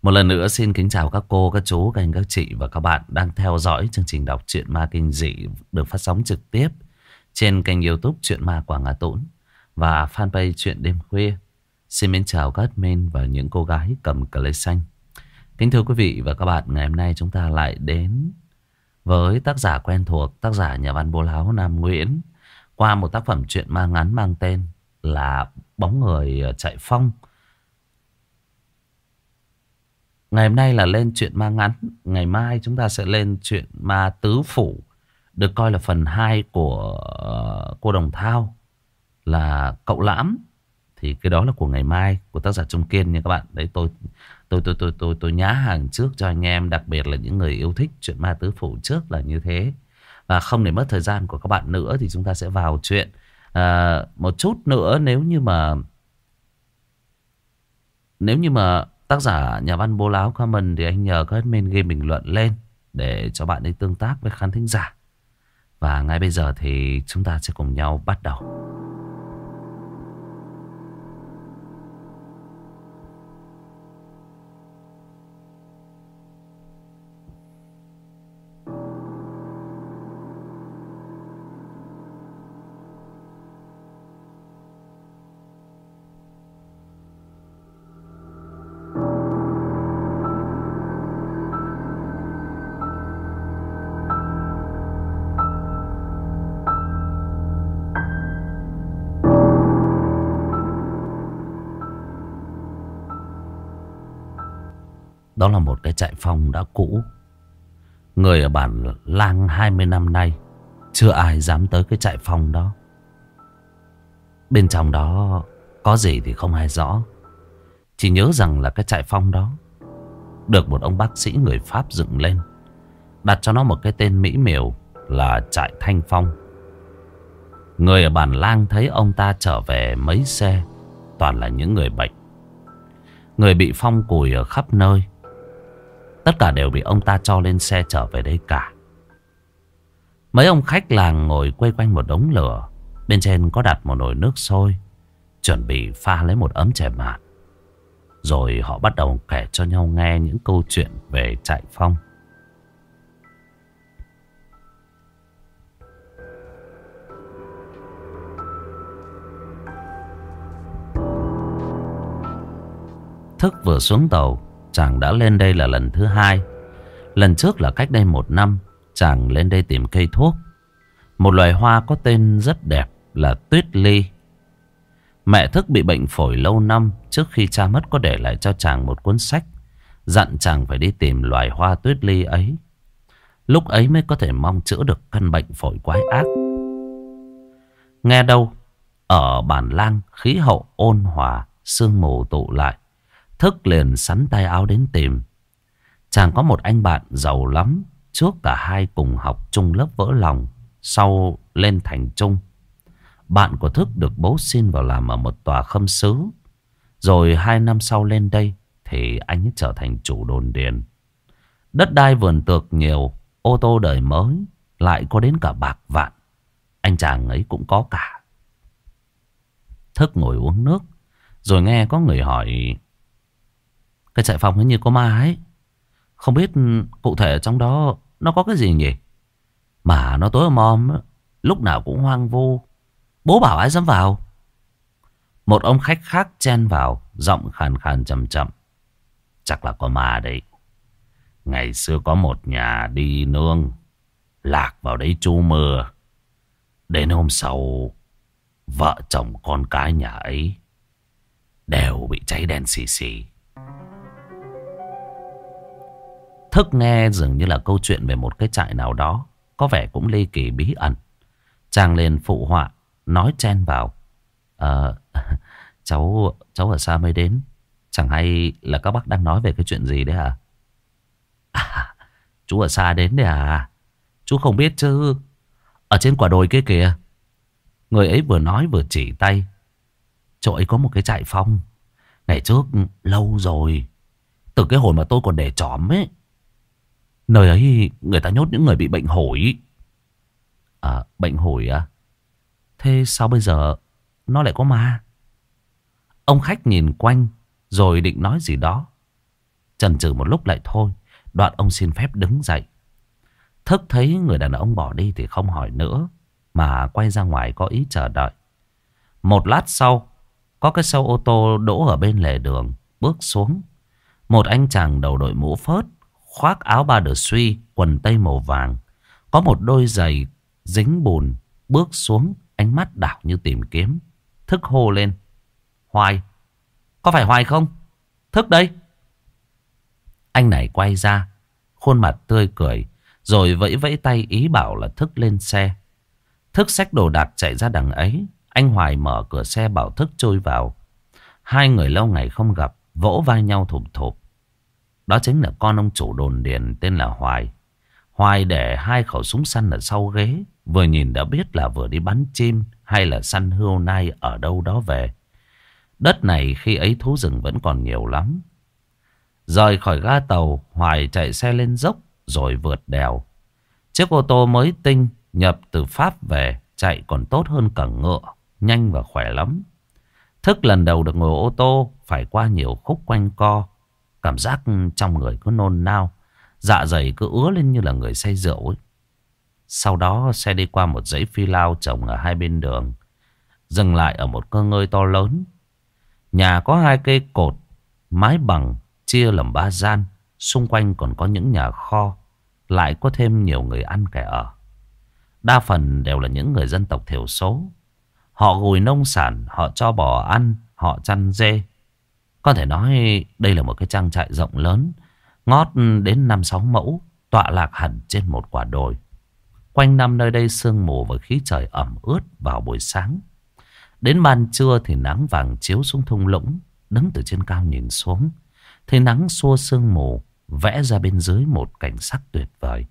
Một lần nữa xin kính chào các cô, các chú, các anh, các chị và các bạn đang theo dõi chương trình đọc truyện ma kinh dị được phát sóng trực tiếp trên kênh YouTube Truyện Ma Quảng Hà Tũng và fanpage Truyện Đêm Khuya. Xin mến chào các admin và những cô gái cầm cờ lê xanh. Kính thưa quý vị và các bạn, ngày hôm nay chúng ta lại đến với tác giả quen thuộc, tác giả nhà văn bố láo Nam Nguyễn qua một tác phẩm truyện ma ngắn mang tên là Bóng Người Chạy Phong. Ngày hôm nay là lên chuyện ma ngắn. Ngày mai chúng ta sẽ lên chuyện ma tứ phủ, được coi là phần 2 của cô Đồng Thao là Cậu Lãm. Thì cái đó là của ngày mai, của tác giả Trung Kiên nha các bạn. Đấy, tôi nhá hàng trước cho anh em, đặc biệt là những người yêu thích chuyện ma tứ phủ trước là như thế. Và không để mất thời gian của các bạn nữa thì chúng ta sẽ vào chuyện. Một chút nữa, nếu như mà tác giả nhà văn bố láo comment thì anh nhờ các admin ghi bình luận lên để cho bạn ấy tương tác với khán thính giả. Và ngay bây giờ thì chúng ta sẽ cùng nhau bắt đầu. Đó là một cái trại phong đã cũ. Người ở bản Lang 20 năm nay chưa ai dám tới cái trại phong đó. Bên trong đó có gì thì không ai rõ. Chỉ nhớ rằng là cái trại phong đó được một ông bác sĩ người Pháp dựng lên, đặt cho nó một cái tên mỹ miều là trại Thanh Phong. Người ở bản Lang thấy ông ta trở về mấy xe toàn là những người bệnh, người bị phong cùi ở khắp nơi. Tất cả đều bị ông ta cho lên xe trở về đây cả. Mấy ông khách làng ngồi quây quanh một đống lửa. Bên trên có đặt một nồi nước sôi, chuẩn bị pha lấy một ấm chè mạt. Rồi họ bắt đầu kể cho nhau nghe những câu chuyện về trại phong. Thức vừa xuống tàu, chàng đã lên đây là lần thứ 2. Lần trước là cách đây 1 năm, chàng lên đây tìm cây thuốc. Một loài hoa có tên rất đẹp là tuyết ly. Mẹ Thức bị bệnh phổi lâu năm, trước khi cha mất có để lại cho chàng một cuốn sách, dặn chàng phải đi tìm loài hoa tuyết ly ấy. Lúc ấy mới có thể mong chữa được căn bệnh phổi quái ác. Nghe đâu, ở bản Lang khí hậu ôn hòa, sương mù tụ lại. Thức liền sắn tay áo đến tìm. Chàng có một anh bạn giàu lắm. Trước cả hai cùng học chung lớp vỡ lòng, sau lên thành trung. Bạn của Thức được bố xin vào làm ở một tòa khâm sứ. Rồi 2 năm sau lên đây thì anh ấy trở thành chủ đồn điền. Đất đai vườn tược nhiều, ô tô đời mới, lại có đến cả bạc vạn. Anh chàng ấy cũng có cả. Thức ngồi uống nước, rồi nghe có người hỏi: cái trại phòng ấy như có ma ấy, không biết cụ thể ở trong đó nó có cái gì nhỉ? Mà nó tối om om, lúc nào cũng hoang vu, bố bảo ai dám vào. Một ông khách khác chen vào, giọng khàn khàn chậm chậm: chắc là có ma đấy. Ngày xưa có một nhà đi nương lạc vào đấy trú mưa. Đến hôm sau, vợ chồng con cái nhà ấy đều bị cháy đen xì xì. Thức nghe dường như là câu chuyện về một cái trại nào đó, có vẻ cũng ly kỳ bí ẩn. Chàng liền phụ họa, nói chen vào: cháu ở xa mới đến, chẳng hay là các bác đang nói về cái chuyện gì đấy hả? Chú ở xa đến đấy à? Chú không biết chứ, ở trên quả đồi kia kìa. Người ấy vừa nói vừa chỉ tay. Chỗ ấy có một cái trại phong. Ngày trước lâu rồi, từ cái hồi mà tôi còn để trỏm ấy. Nơi ấy người ta nhốt những người bị bệnh hủi. Bệnh hủi à? Thế sao bây giờ nó lại có ma? Ông khách nhìn quanh rồi định nói gì đó. Chần chừ một lúc lại thôi. Đoạn ông xin phép đứng dậy. Thức thấy người đàn ông bỏ đi thì không hỏi nữa, mà quay ra ngoài có ý chờ đợi. Một lát sau, có cái xe ô tô đỗ ở bên lề đường. Bước xuống, một anh chàng đầu đội mũ phớt, khoác áo ba đờ suy, quần tây màu vàng, có một đôi giày dính bùn, bước xuống, ánh mắt đảo như tìm kiếm. Thức hô lên: Hoài, có phải Hoài không? Thức đây. Anh này quay ra, khuôn mặt tươi cười, rồi vẫy vẫy tay ý bảo là Thức lên xe. Thức xách đồ đạc chạy ra đằng ấy. Anh Hoài mở cửa xe bảo Thức chui vào. Hai người lâu ngày không gặp, vỗ vai nhau thụp thụp. Đó chính là con ông chủ đồn điền tên là Hoài. Hoài để hai khẩu súng săn ở sau ghế, vừa nhìn đã biết là vừa đi bắn chim hay là săn hươu nai ở đâu đó về. Đất này khi ấy thú rừng vẫn còn nhiều lắm. Rời khỏi ga tàu, Hoài chạy xe lên dốc rồi vượt đèo. Chiếc ô tô mới tinh nhập từ Pháp về, chạy còn tốt hơn cả ngựa, nhanh và khỏe lắm. Thức lần đầu được ngồi ô tô, phải qua nhiều khúc quanh co. Cảm giác trong người cứ nôn nao, dạ dày cứ ứa lên như là người say rượu ấy. Sau đó xe đi qua một dãy phi lao trồng ở hai bên đường, dừng lại ở một cơ ngơi to lớn. Nhà có hai cây cột, mái bằng, chia làm ba gian. Xung quanh còn có những nhà kho, lại có thêm nhiều người ăn kẻ ở. Đa phần đều là những người dân tộc thiểu số. Họ gùi nông sản, họ cho bò ăn, họ chăn dê. Có thể nói đây là một cái trang trại rộng lớn, ngót đến 5-6 mẫu, tọa lạc hẳn trên một quả đồi. Quanh năm nơi đây sương mù và khí trời ẩm ướt vào buổi sáng. Đến ban trưa thì nắng vàng chiếu xuống thung lũng. Đứng từ trên cao nhìn xuống, thấy nắng xua sương mù, vẽ ra bên dưới một cảnh sắc tuyệt vời.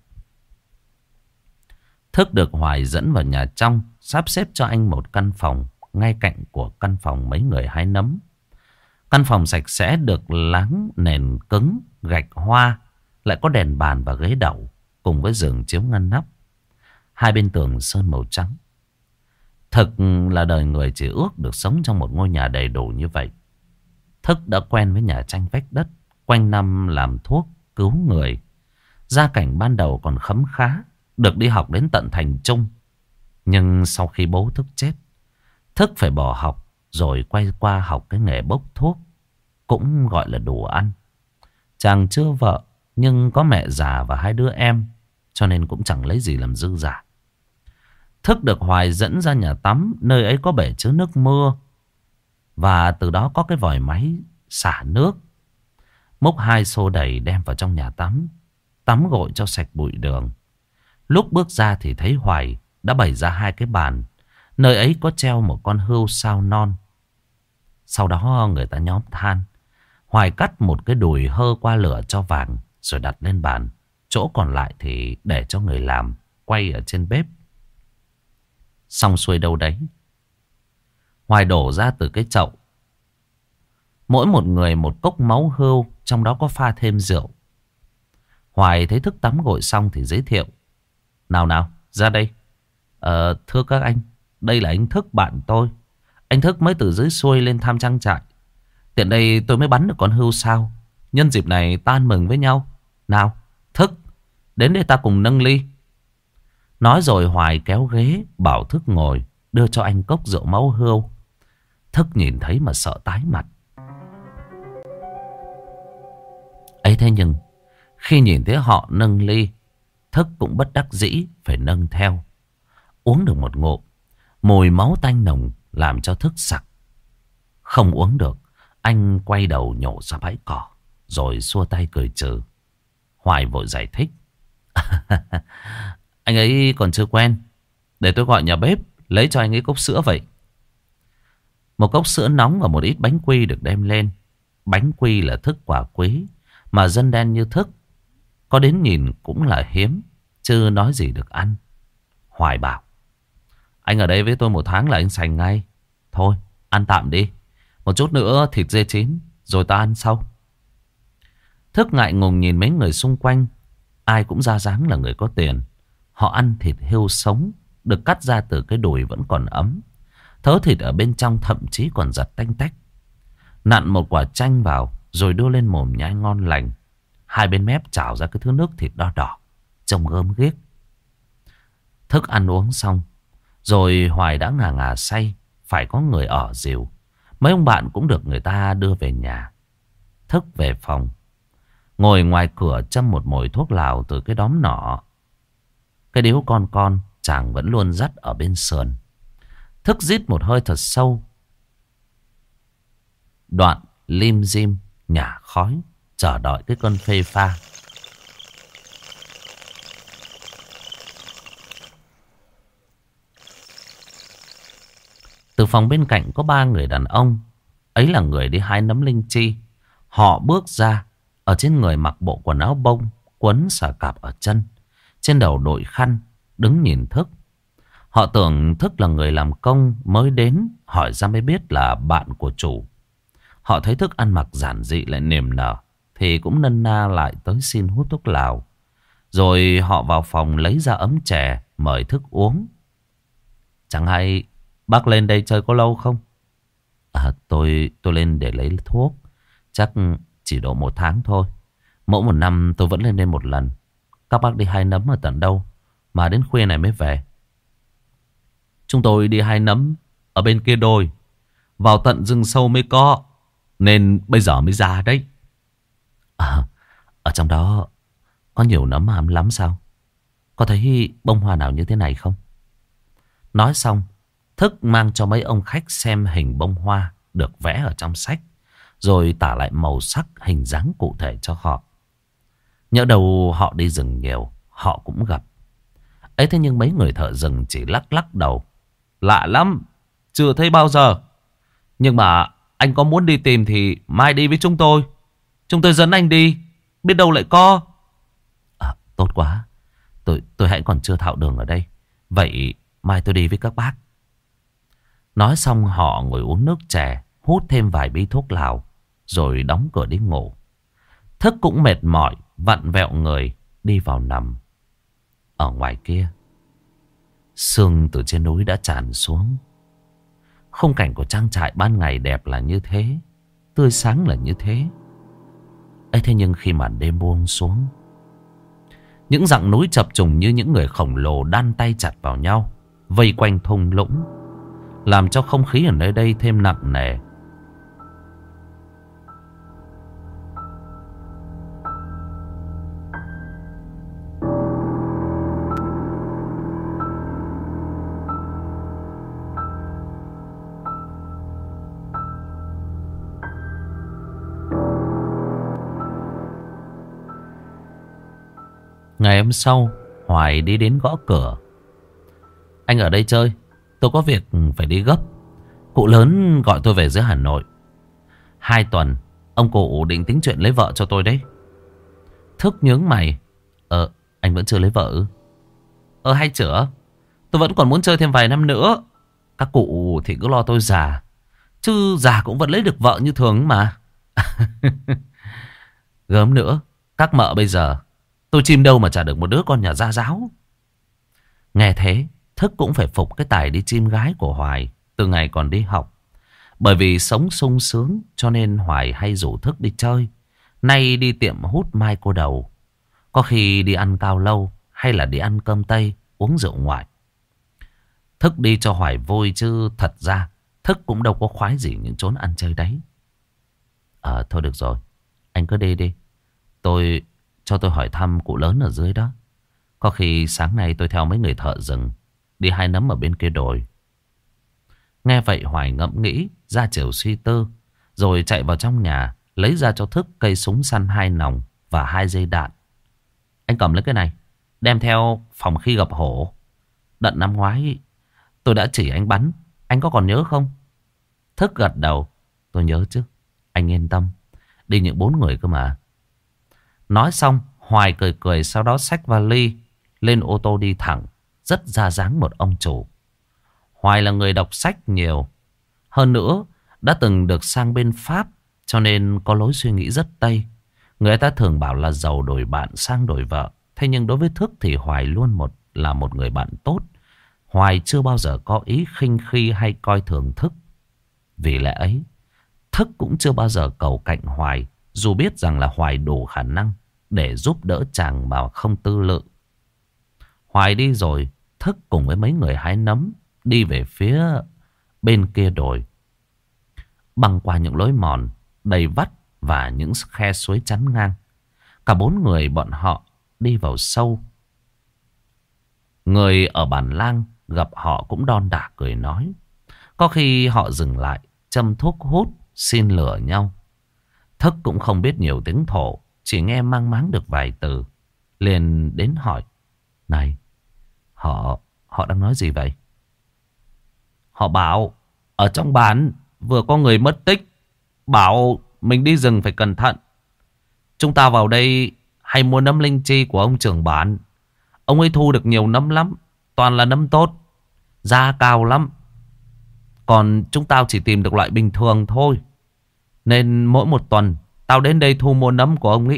Thức được Hoài dẫn vào nhà trong, sắp xếp cho anh một căn phòng ngay cạnh của căn phòng mấy người hái nấm. Căn phòng sạch sẽ, được láng nền cứng, gạch hoa, lại có đèn bàn và ghế đậu, cùng với giường chiếu ngăn nắp. Hai bên tường sơn màu trắng. Thực là đời người chỉ ước được sống trong một ngôi nhà đầy đủ như vậy. Thức đã quen với nhà tranh vách đất, quanh năm làm thuốc, cứu người. Gia cảnh ban đầu còn khấm khá, được đi học đến tận thành trung. Nhưng sau khi bố Thức chết, Thức phải bỏ học rồi quay qua học cái nghề bốc thuốc, cũng gọi là đủ ăn. Chàng chưa vợ nhưng có mẹ già và hai đứa em, cho nên cũng chẳng lấy gì làm dư giả. Thức được Hoài dẫn ra nhà tắm, nơi ấy có bể chứa nước mưa, và từ đó có cái vòi máy xả nước. Múc 2 xô đầy đem vào trong nhà tắm, tắm gội cho sạch bụi đường. Lúc bước ra thì thấy Hoài đã bày ra 2 cái bàn, nơi ấy có treo một con hươu sao non. Sau đó người ta nhóm than. Hoài cắt một cái đùi hơ qua lửa cho vàng, rồi đặt lên bàn. Chỗ còn lại thì để cho người làm quay ở trên bếp. Xong xuôi đâu đấy, Hoài đổ ra từ cái chậu, mỗi một người một cốc máu hươu, trong đó có pha thêm rượu. Hoài thấy Thức tắm gội xong thì giới thiệu: Nào nào, ra đây. Thưa các anh, đây là anh Thức bạn tôi. Anh Thức mới từ dưới xuôi lên thăm trang trại. Tiện đây tôi mới bắn được con hươu sao. Nhân dịp này ta ăn mừng với nhau. Nào, Thức, đến đây ta cùng nâng ly. Nói rồi Hoài kéo ghế bảo Thức ngồi, đưa cho anh cốc rượu máu hươu. Thức nhìn thấy mà sợ tái mặt. Ấy thế nhưng khi nhìn thấy họ nâng ly, Thức cũng bất đắc dĩ phải nâng theo. Uống được một ngụm, mùi máu tanh nồng làm cho Thức sặc. Không uống được, anh quay đầu nhổ ra bãi cỏ, rồi xua tay cười trừ. Hoài vội giải thích: Anh ấy còn chưa quen, để tôi gọi nhà bếp lấy cho anh ấy cốc sữa vậy. Một cốc sữa nóng và một ít bánh quy được đem lên. Bánh quy là thức quả quý mà dân đen như Thức có đến nhìn cũng là hiếm, chứ nói gì được ăn. Hoài bảo: Anh ở đây với tôi 1 tháng là anh sành ngay. Thôi ăn tạm đi, một chút nữa thịt dê chín rồi ta ăn sau. Thức ngại ngùng nhìn mấy người xung quanh. Ai cũng ra dáng là người có tiền. Họ ăn thịt hươu sống, được cắt ra từ cái đùi vẫn còn ấm. Thớ thịt ở bên trong thậm chí còn giật tanh tách. Nặn một quả chanh vào rồi đưa lên mồm nhai ngon lành. Hai bên mép trào ra cái thứ nước thịt đỏ đỏ, trông gớm ghiếc. Thức ăn uống xong, rồi Hoài đã ngà ngà say, phải có người ở dìu. Mấy ông bạn cũng được người ta đưa về nhà. Thức về phòng, ngồi ngoài cửa châm một mồi thuốc lào từ cái đóm nỏ. Cái điếu con chàng vẫn luôn dắt ở bên sườn. Thức rít một hơi thật sâu, đoạn lim dim nhả khói, chờ đợi cái cơn phê pha. Từ phòng bên cạnh có 3 người đàn ông. Ấy là người đi hái nấm linh chi. Họ bước ra, ở trên người mặc bộ quần áo bông, quấn xà cạp ở chân, trên đầu đội khăn, đứng nhìn Thức. Họ tưởng Thức là người làm công mới đến, hỏi ra mới biết là bạn của chủ. Họ thấy Thức ăn mặc giản dị lại niềm nở, thì cũng nân na lại tới xin hút thuốc lào. Rồi họ vào phòng lấy ra ấm chè, mời Thức uống. Chẳng hay bác lên đây chơi có lâu không? Tôi lên để lấy thuốc. Chắc chỉ độ 1 tháng thôi. Mỗi một năm tôi vẫn lên đây một lần. Các bác đi hái nấm ở tận đâu mà đến khuya này mới về? Chúng tôi đi hái nấm ở bên kia đồi, vào tận rừng sâu mới có, nên bây giờ mới ra đấy. Ở trong đó có nhiều nấm hàm lắm sao? Có thấy bông hoa nào như thế này không? Nói xong, Thức mang cho mấy ông khách xem hình bông hoa được vẽ ở trong sách, rồi tả lại màu sắc, hình dáng cụ thể cho họ. Nhỡ đầu họ đi rừng nhiều, họ cũng gặp. Ấy thế nhưng mấy người thợ rừng chỉ lắc lắc đầu. Lạ lắm, chưa thấy bao giờ. Nhưng mà anh có muốn đi tìm thì mai đi với chúng tôi. Chúng tôi dẫn anh đi, biết đâu lại có. Tốt quá, tôi hãy còn chưa thạo đường ở đây. Vậy mai tôi đi với các bác. Nói xong họ ngồi uống nước chè, hút thêm vài bí thuốc lào, rồi đóng cửa đi ngủ. Thức cũng mệt mỏi, vặn vẹo người đi vào nằm. Ở ngoài kia, sương từ trên núi đã tràn xuống. Khung cảnh của trang trại ban ngày đẹp là như thế, tươi sáng là như thế. Ấy thế nhưng khi màn đêm buông xuống, những dặng núi chập trùng như những người khổng lồ đan tay chặt vào nhau, vây quanh thung lũng, làm cho không khí ở nơi đây thêm nặng nề. Ngày hôm sau, Hoài đi đến gõ cửa. Anh ở đây chơi, tôi có việc phải đi gấp. Cụ lớn gọi tôi về dưới Hà Nội. 2 tuần, ông cụ định tính chuyện lấy vợ cho tôi đấy. Thức nhướng mày. Anh vẫn chưa lấy vợ ư? Hay chữa, tôi vẫn còn muốn chơi thêm vài năm nữa. Các cụ thì cứ lo tôi già, chứ già cũng vẫn lấy được vợ như thường mà. Gớm nữa, các mợ bây giờ tôi chim đâu mà chả được một đứa con nhà gia giáo. Nghe thế, Thức cũng phải phục cái tài đi chim gái của Hoài từ ngày còn đi học. Bởi vì sống sung sướng cho nên Hoài hay rủ Thức đi chơi. Nay đi tiệm hút mai cô đầu, có khi đi ăn cao lâu, hay là đi ăn cơm Tây, uống rượu ngoại. Thức đi cho Hoài vui, chứ thật ra Thức cũng đâu có khoái gì những chốn ăn chơi đấy. Thôi được rồi, anh cứ đi đi. Cho tôi hỏi thăm cụ lớn ở dưới đó. Có khi sáng nay tôi theo mấy người thợ rừng đi hái nấm ở bên kia đồi. Nghe vậy Hoài ngẫm nghĩ, ra chiều suy tư, rồi chạy vào trong nhà, lấy ra cho Thức cây súng săn 2 nòng và 2 dây đạn. Anh cầm lấy cái này, đem theo phòng khi gặp hổ. Đợt năm ngoái tôi đã chỉ anh bắn, anh có còn nhớ không? Thức gật đầu. Tôi nhớ chứ, anh yên tâm, đi những 4 người cơ mà. Nói xong Hoài cười cười, sau đó xách vali lên ô tô đi thẳng, rất ra dáng một ông chủ. Hoài là người đọc sách nhiều, hơn nữa đã từng được sang bên Pháp, cho nên có lối suy nghĩ rất Tây. Người ta thường bảo là giàu đổi bạn, sang đổi vợ. Thế nhưng đối với Thức thì Hoài luôn là một người bạn tốt. Hoài chưa bao giờ có ý khinh khi hay coi thường Thức. Vì lẽ ấy, Thức cũng chưa bao giờ cầu cạnh Hoài dù biết rằng là Hoài đủ khả năng để giúp đỡ chàng mà không tư lự. Hoài đi rồi, Thức cùng với mấy người hái nấm đi về phía bên kia đồi. Băng qua những lối mòn đầy vắt và những khe suối chắn ngang. Cả 4 người bọn họ đi vào sâu. Người ở bản lang gặp họ cũng đon đả cười nói. Có khi họ dừng lại châm thuốc hút xin lửa nhau. Thức cũng không biết nhiều tiếng thổ, chỉ nghe mang máng được vài từ, liền đến hỏi. Này, họ đang nói gì vậy? Họ bảo ở trong bản vừa có người mất tích, bảo mình đi rừng phải cẩn thận. Chúng ta vào đây hay mua nấm linh chi của ông trưởng bản. Ông ấy thu được nhiều nấm lắm, toàn là nấm tốt, giá cao lắm. Còn chúng tao chỉ tìm được loại bình thường thôi, nên mỗi một tuần tao đến đây thu mua nấm của ông ấy.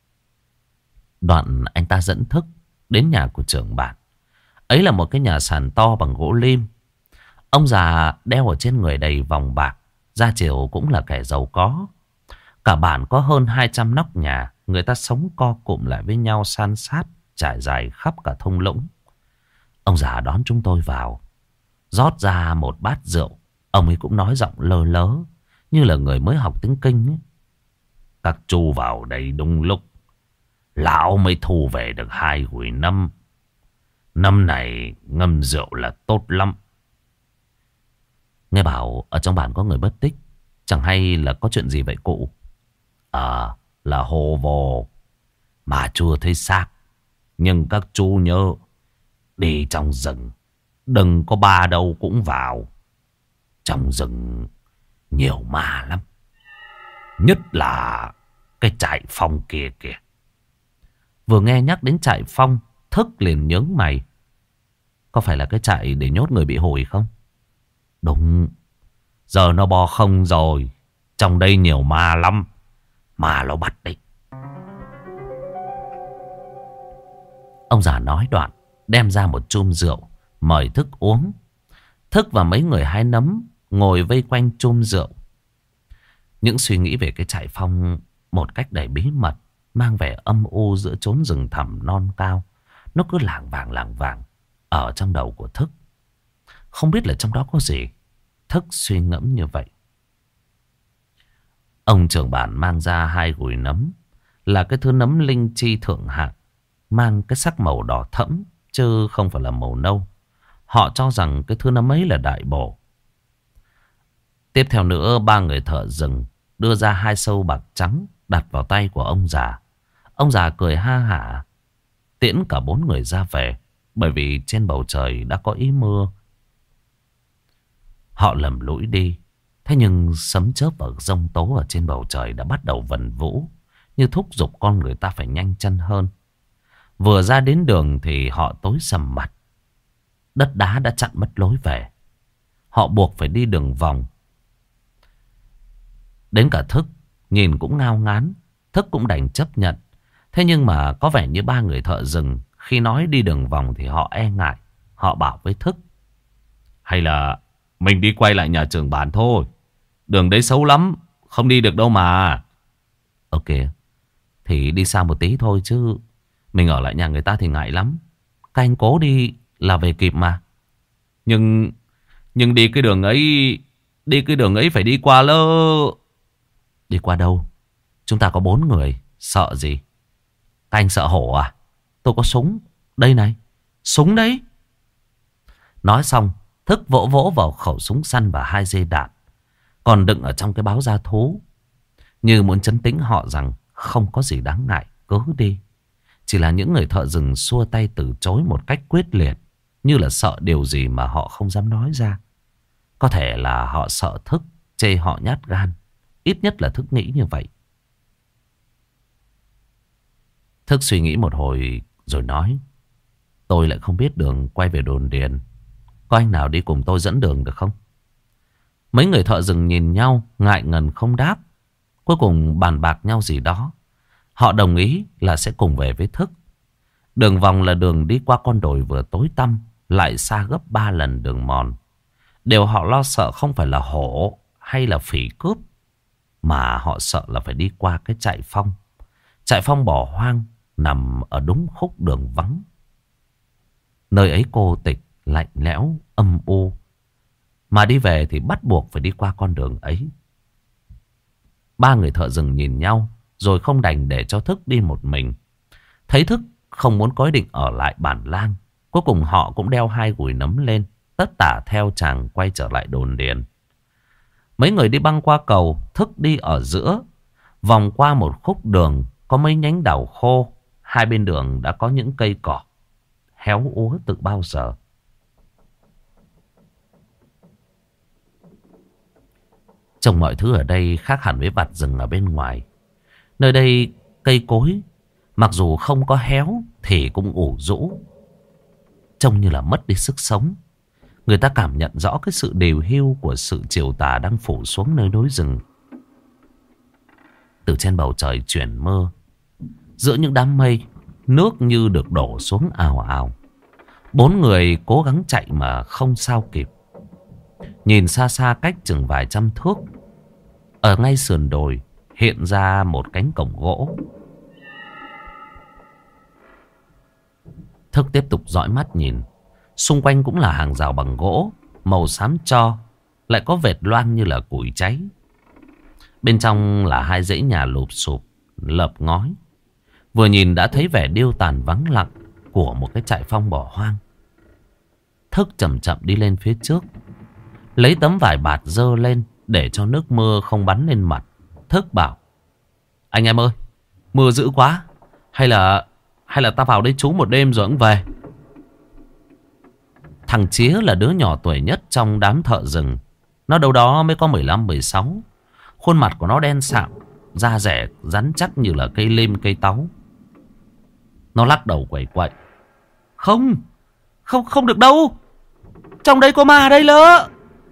Đoạn anh ta dẫn Thức đến nhà của trưởng bản. Ấy là một cái nhà sàn to bằng gỗ lim. Ông già đeo ở trên người đầy vòng bạc, gia chiều cũng là kẻ giàu có. Cả bản có hơn 200 nóc nhà, người ta sống co cụm lại với nhau san sát, trải dài khắp cả thung lũng. Ông già đón chúng tôi vào, rót ra một bát rượu. Ông ấy cũng nói giọng lơ lớ, như là người mới học tiếng Kinh ấy. Các chú vào đây đúng lúc, lão mới thu về được 2 gùi nấm. Nấm này ngâm rượu là tốt lắm. Nghe bảo ở trong bản có người mất tích, chẳng hay là có chuyện gì vậy cụ? Là hồ vô mà chưa thấy xác. Nhưng các chú nhớ, đi trong rừng đừng có ba đâu cũng vào. Trong rừng nhiều ma lắm, nhất là cái trại phong kia kìa. Vừa nghe nhắc đến trại phong, Thức liền nhướng mày. Có phải là cái trại để nhốt người bị hủi không? Đúng, giờ nó bo không rồi. Trong đây nhiều ma lắm, mà nó bắt đấy. Ông già nói đoạn, đem ra một chum rượu, mời Thức uống. Thức và mấy người hái nấm ngồi vây quanh chum rượu. Những suy nghĩ về cái trại phong một cách đầy bí mật, mang vẻ âm u giữa chốn rừng thẳm non cao, nó cứ lảng vảng ở trong đầu của Thức. Không biết là trong đó có gì. Thức suy ngẫm như vậy. Ông trưởng bản mang ra 2 gùi nấm, là cái thứ nấm linh chi thượng hạng, mang cái sắc màu đỏ thẫm chứ không phải là màu nâu. Họ cho rằng cái thứ nấm ấy là đại bổ. Tiếp theo nữa, 3 người thợ rừng đưa ra 2 sâu bạc trắng đặt vào tay của ông già. Ông già cười ha hả tiễn cả 4 người ra về, bởi vì trên bầu trời đã có ý mưa. Họ lầm lũi đi, thế nhưng sấm chớp và giông tố ở trên bầu trời đã bắt đầu vần vũ, như thúc giục con người ta phải nhanh chân hơn. Vừa ra đến đường thì họ tối sầm mặt. Đất đá đã chặn mất lối về. Họ buộc phải đi đường vòng. Đến cả Thức nhìn cũng ngao ngán. Thức cũng đành chấp nhận. Thế nhưng mà có vẻ như 3 người thợ rừng khi nói đi đường vòng thì họ e ngại. Họ bảo với Thức: hay là mình đi quay lại nhà trưởng bản thôi, đường đấy xấu lắm, không đi được đâu mà. Ok, thì đi xa một tí thôi chứ mình ở lại nhà người ta thì ngại lắm. Các anh cố đi là về kịp mà. Nhưng đi cái đường ấy phải đi qua lơ. Đi qua đâu? Chúng ta có 4 người, sợ gì? Các anh sợ hổ à? Tôi có súng. Đây này, súng đấy. Nói xong, Thức vỗ vỗ vào khẩu súng săn và 2 dây đạn còn đựng ở trong cái báo da thú, như muốn trấn tĩnh họ rằng không có gì đáng ngại, cứ đi. Chỉ là những người thợ rừng xua tay từ chối một cách quyết liệt, như là sợ điều gì mà họ không dám nói ra. Có thể là họ sợ Thức chê họ nhát gan. Ít nhất là Thức nghĩ như vậy. Thức suy nghĩ một hồi rồi nói: tôi lại không biết đường quay về đồn điền. Có anh nào đi cùng tôi dẫn đường được không? Mấy người thợ rừng nhìn nhau, ngại ngần không đáp. Cuối cùng bàn bạc nhau gì đó, họ đồng ý là sẽ cùng về với Thức. Đường vòng là đường đi qua con đồi vừa tối tăm, lại xa gấp 3 lần đường mòn. Điều họ lo sợ không phải là hổ hay là phỉ cướp, mà họ sợ là phải đi qua cái trại phong. Trại phong bỏ hoang nằm ở đúng khúc đường vắng. Nơi ấy cô tịch, lạnh lẽo, âm u. Mà đi về thì bắt buộc phải đi qua con đường ấy. Ba người thợ rừng nhìn nhau, rồi không đành để cho Thức đi một mình. Thấy Thức không muốn có ý định ở lại bản lang, cuối cùng họ cũng đeo 2 gùi nấm lên, tất tả theo chàng quay trở lại đồn điền. Mấy người đi băng qua cầu, Thức đi ở giữa, vòng qua một khúc đường có mấy nhánh đào khô. Hai bên đường đã có những cây cỏ héo úa từ bao giờ. Trông mọi thứ ở đây khác hẳn với vặt rừng ở bên ngoài. Nơi đây cây cối mặc dù không có héo thì cũng ủ rũ, trông như là mất đi sức sống. Người ta cảm nhận rõ cái sự đều hiu của sự chiều tà đang phủ xuống nơi núi rừng. Từ trên bầu trời chuyển mưa, giữa những đám mây, nước như được đổ xuống ào ào. 4 người cố gắng chạy mà không sao kịp. Nhìn xa xa cách chừng vài trăm thước, ở ngay sườn đồi hiện ra một cánh cổng gỗ. Thức tiếp tục dõi mắt nhìn. Xung quanh cũng là hàng rào bằng gỗ, màu xám tro, lại có vệt loang như là củi cháy. Bên trong là 2 dãy nhà lụp xụp, lợp ngói. Vừa nhìn đã thấy vẻ điêu tàn vắng lặng của một cái trại phong bỏ hoang. Thức chậm chậm đi lên phía trước, lấy tấm vải bạt dơ lên để cho nước mưa không bắn lên mặt. Thức bảo: anh em ơi, mưa dữ quá, hay là ta vào đây trú một đêm rồi cũng về. Thằng Chía là đứa nhỏ tuổi nhất trong đám thợ rừng. Nó đâu đó mới có 15-16. Khuôn mặt của nó đen sạm, da dẻ rắn chắc như là cây lim cây táu. Nó lắc đầu quẩy quậy: Không được đâu. Trong đây có ma đây lỡ.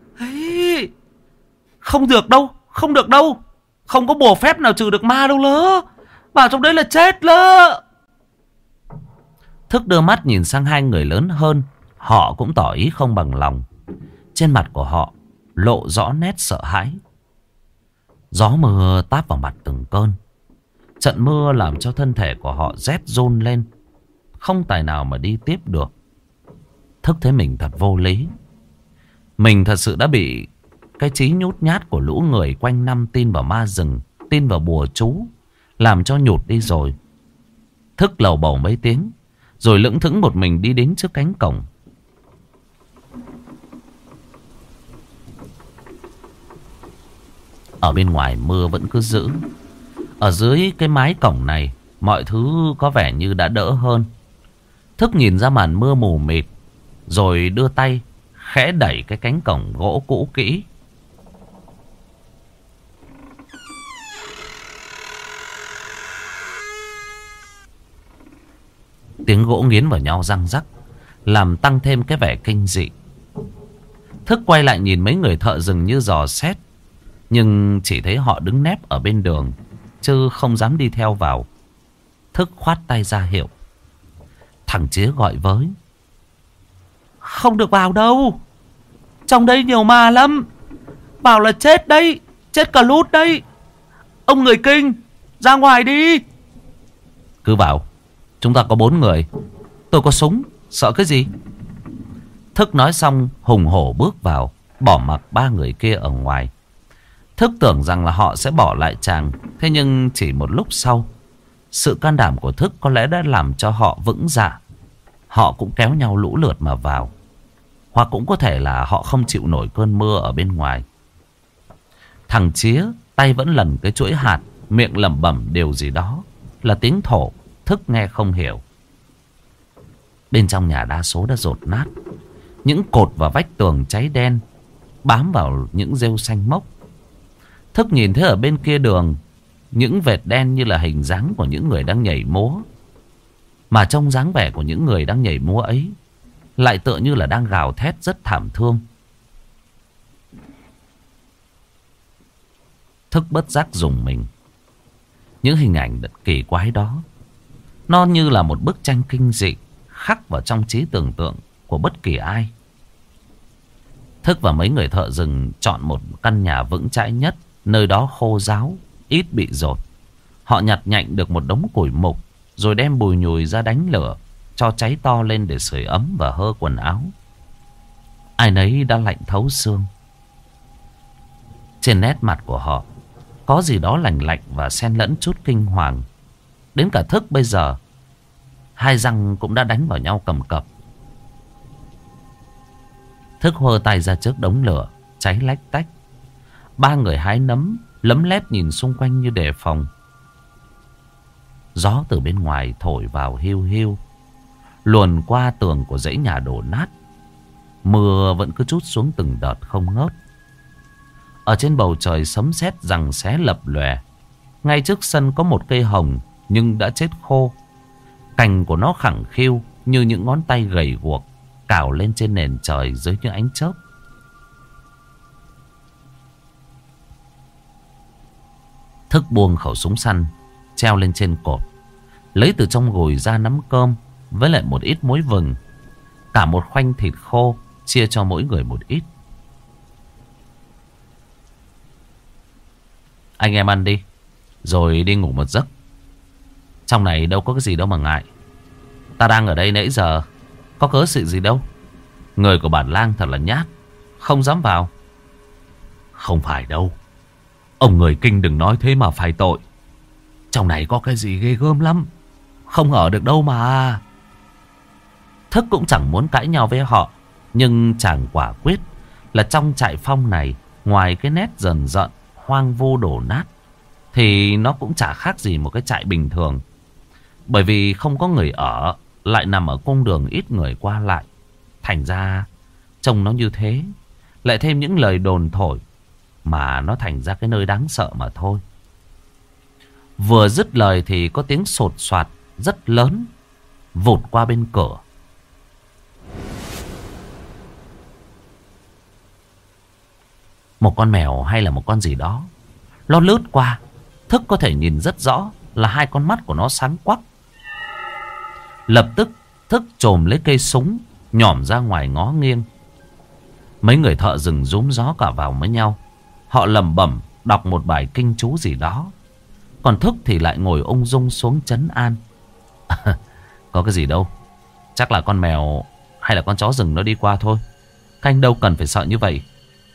Không được đâu. Không có bùa phép nào trừ được ma đâu lỡ. Vào trong đấy là chết lỡ. Thức đưa mắt nhìn sang 2 người lớn hơn. Họ cũng tỏ ý không bằng lòng. Trên mặt của họ lộ rõ nét sợ hãi. Gió mưa táp vào mặt từng cơn. Trận mưa làm cho thân thể của họ rét run lên, không tài nào mà đi tiếp được. Thức thấy mình thật vô lý. Mình thật sự đã bị cái trí nhút nhát của lũ người quanh năm tin vào ma rừng, tin vào bùa chú, làm cho nhụt đi rồi. Thức lầu bầu mấy tiếng, rồi lững thững một mình đi đến trước cánh cổng. Ở bên ngoài mưa vẫn cứ dữ. Ở dưới cái mái cổng này, mọi thứ có vẻ như đã đỡ hơn. Thức nhìn ra màn mưa mù mịt, rồi đưa tay khẽ đẩy cái cánh cổng gỗ cũ kỹ. Tiếng gỗ nghiến vào nhau răng rắc, làm tăng thêm cái vẻ kinh dị. Thức quay lại nhìn mấy người thợ rừng như dò xét, nhưng chỉ thấy họ đứng nép ở bên đường, chứ không dám đi theo vào. Thức khoát tay ra hiệu. Thằng Chía gọi với: không được vào đâu. Trong đây nhiều ma lắm. Vào là chết đấy. Chết cả lút đấy. Ông người kinh, ra ngoài đi. Cứ vào. Chúng ta có 4 người. Tôi có súng, sợ cái gì? Thức nói xong hùng hổ bước vào, bỏ mặc 3 người kia ở ngoài. Thức tưởng rằng là họ sẽ bỏ lại chàng. Thế nhưng chỉ một lúc sau, sự can đảm của Thức có lẽ đã làm cho họ vững dạ. Họ cũng kéo nhau lũ lượt mà vào. Hoặc cũng có thể là họ không chịu nổi cơn mưa ở bên ngoài. Thằng Chía tay vẫn lần cái chuỗi hạt, miệng lẩm bẩm điều gì đó, là tiếng thổ. Thức nghe không hiểu. Bên trong nhà đa số đã dột nát. Những cột và vách tường cháy đen, bám vào những rêu xanh mốc. Thức nhìn thấy ở bên kia đường những vệt đen như là hình dáng của những người đang nhảy múa. Mà trong dáng vẻ của những người đang nhảy múa ấy lại tựa như là đang gào thét rất thảm thương. Thức bất giác rùng mình. Những hình ảnh kỳ quái đó, nó như là một bức tranh kinh dị khắc vào trong trí tưởng tượng của bất kỳ ai. Thức và mấy người thợ rừng chọn một căn nhà vững chãi nhất, Nơi đó khô ráo, ít bị dột. Họ nhặt nhạnh được một đống củi mục, rồi đem bùi nhùi ra đánh lửa, cho cháy to lên để sưởi ấm và hơ quần áo. Ai nấy đã lạnh thấu xương. Trên nét mặt của họ có gì đó lành lạnh và xen lẫn chút kinh hoàng. Đến cả Thức bây giờ, hai răng cũng đã đánh vào nhau cầm cập. Thức hơ tay ra trước đống lửa cháy lách tách. Ba người hái nấm, lấm lét nhìn xung quanh như đề phòng. Gió từ bên ngoài thổi vào hiu hiu, luồn qua tường của dãy nhà đổ nát. Mưa vẫn cứ trút xuống từng đợt không ngớt. Ở trên bầu trời sấm sét giằng xé lập lòe. Ngay trước sân có một cây hồng nhưng đã chết khô. Cành của nó khẳng khiu như những ngón tay gầy guộc cào lên trên nền trời dưới những ánh chớp. Thức buông khẩu súng săn treo lên trên cột, lấy từ trong gùi ra nắm cơm với lại một ít muối vừng, cả một khoanh thịt khô, chia cho mỗi người một ít. Anh em ăn đi, rồi đi ngủ một giấc. Trong này đâu có cái gì đâu mà ngại. Ta đang ở đây nãy giờ, có cớ sự gì đâu. Người của bản lang thật là nhát, không dám vào. Không phải đâu, ông người Kinh đừng nói thế mà phải tội. Trong này có cái gì ghê gớm lắm, không ở được đâu mà. Thức cũng chẳng muốn cãi nhau với họ, nhưng chàng quả quyết là trong trại phong này, ngoài cái nét dần dận hoang vu đổ nát, thì nó cũng chả khác gì một cái trại bình thường. Bởi vì không có người ở, lại nằm ở cung đường ít người qua lại, thành ra trông nó như thế. Lại thêm những lời đồn thổi, mà nó thành ra cái nơi đáng sợ mà thôi. Vừa dứt lời thì có tiếng sột soạt rất lớn vụt qua bên cửa. Một con mèo hay là một con gì đó, nó lướt qua. Thức có thể nhìn rất rõ là hai con mắt của nó sáng quắc. Lập tức Thức chồm lấy cây súng, nhỏm ra ngoài ngó nghiêng. Mấy người thợ rừng rúm gió cả vào với nhau. Họ lẩm bẩm đọc một bài kinh chú gì đó. Còn Thức thì lại ngồi ung dung xuống trấn an. Có cái gì đâu, chắc là con mèo hay là con chó rừng nó đi qua thôi. Các anh đâu cần phải sợ như vậy.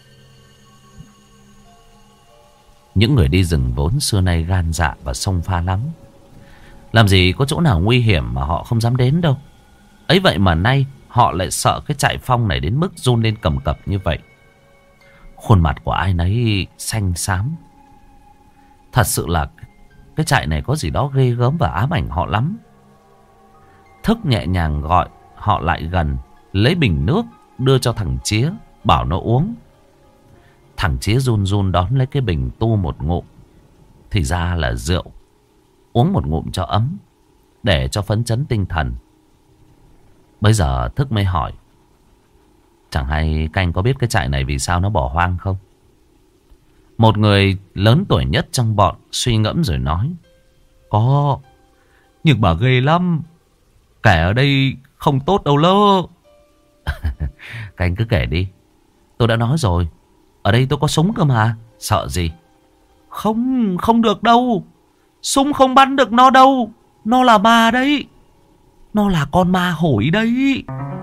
Những người đi rừng vốn xưa nay gan dạ và xông pha lắm. Làm gì có chỗ nào nguy hiểm mà họ không dám đến đâu. Ấy vậy mà nay họ lại sợ cái trại phong này đến mức run lên cầm cập như vậy. Khuôn mặt của ai nấy xanh xám. Thật sự là cái trại này có gì đó ghê gớm và ám ảnh họ lắm. Thức nhẹ nhàng gọi họ lại gần, lấy bình nước đưa cho thằng Chía, bảo nó uống. Thằng Chía run run đón lấy cái bình tu một ngụm. Thì ra là rượu. Uống một ngụm cho ấm, để cho phấn chấn tinh thần. Bây giờ Thức mới hỏi, chẳng hay các anh có biết cái trại này vì sao nó bỏ hoang không? Một người lớn tuổi nhất trong bọn suy ngẫm rồi nói, có, nhưng mà ghê lắm. Kẻ ở đây không tốt đâu lơ. Các anh cứ kể đi. Tôi đã nói rồi, ở đây tôi có súng cơ mà, sợ gì? Không, không được đâu. Súng không bắn được nó đâu. Nó là ma đấy. Nó là con ma hổi đấy.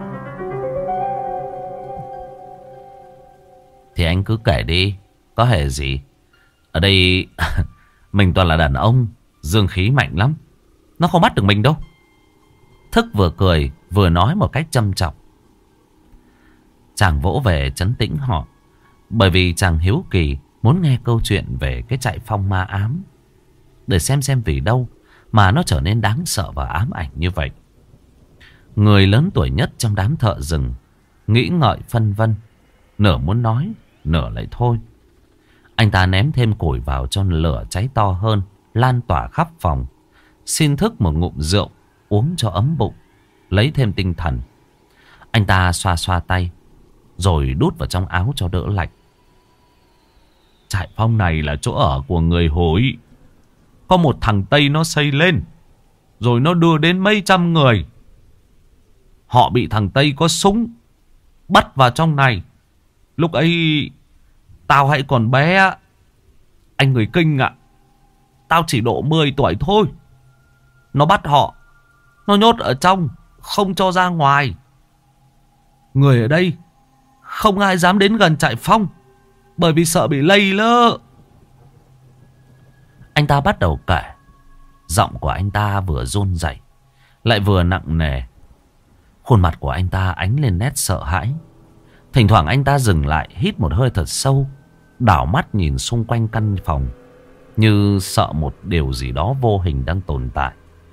Thì anh cứ kể đi, có hề gì. Ở đây mình toàn là đàn ông, dương khí mạnh lắm. Nó không bắt được mình đâu. Thức vừa cười vừa nói một cách châm chọc. Chàng vỗ về trấn tĩnh họ, bởi vì chàng hiếu kỳ muốn nghe câu chuyện về cái trại phong ma ám, để xem vì đâu mà nó trở nên đáng sợ và ám ảnh như vậy. Người lớn tuổi nhất trong đám thợ rừng nghĩ ngợi phân vân, nửa muốn nói, nửa lại thôi. Anh ta ném thêm củi vào cho lửa cháy to hơn, lan tỏa khắp phòng. Xin Thức một ngụm rượu, uống cho ấm bụng, lấy thêm tinh thần. Anh ta xoa xoa tay, rồi đút vào trong áo cho đỡ lạnh. Trại phong này là chỗ ở của người Hối. Có một thằng Tây nó xây lên, rồi nó đưa đến mấy trăm người. Họ bị thằng Tây có súng bắt vào trong này. Lúc ấy tao hãy còn bé. Anh người Kinh ạ, tao chỉ độ 10 tuổi thôi. Nó bắt họ, nó nhốt ở trong, không cho ra ngoài. Người ở đây không ai dám đến gần trại Phong, bởi vì sợ bị lây lơ. Anh ta bắt đầu kể. Giọng của anh ta vừa run rẩy lại vừa nặng nề. Khuôn mặt của anh ta ánh lên nét sợ hãi. Thỉnh thoảng anh ta dừng lại, hít một hơi thật sâu, đảo mắt nhìn xung quanh căn phòng, như sợ một điều gì đó vô hình đang tồn tại.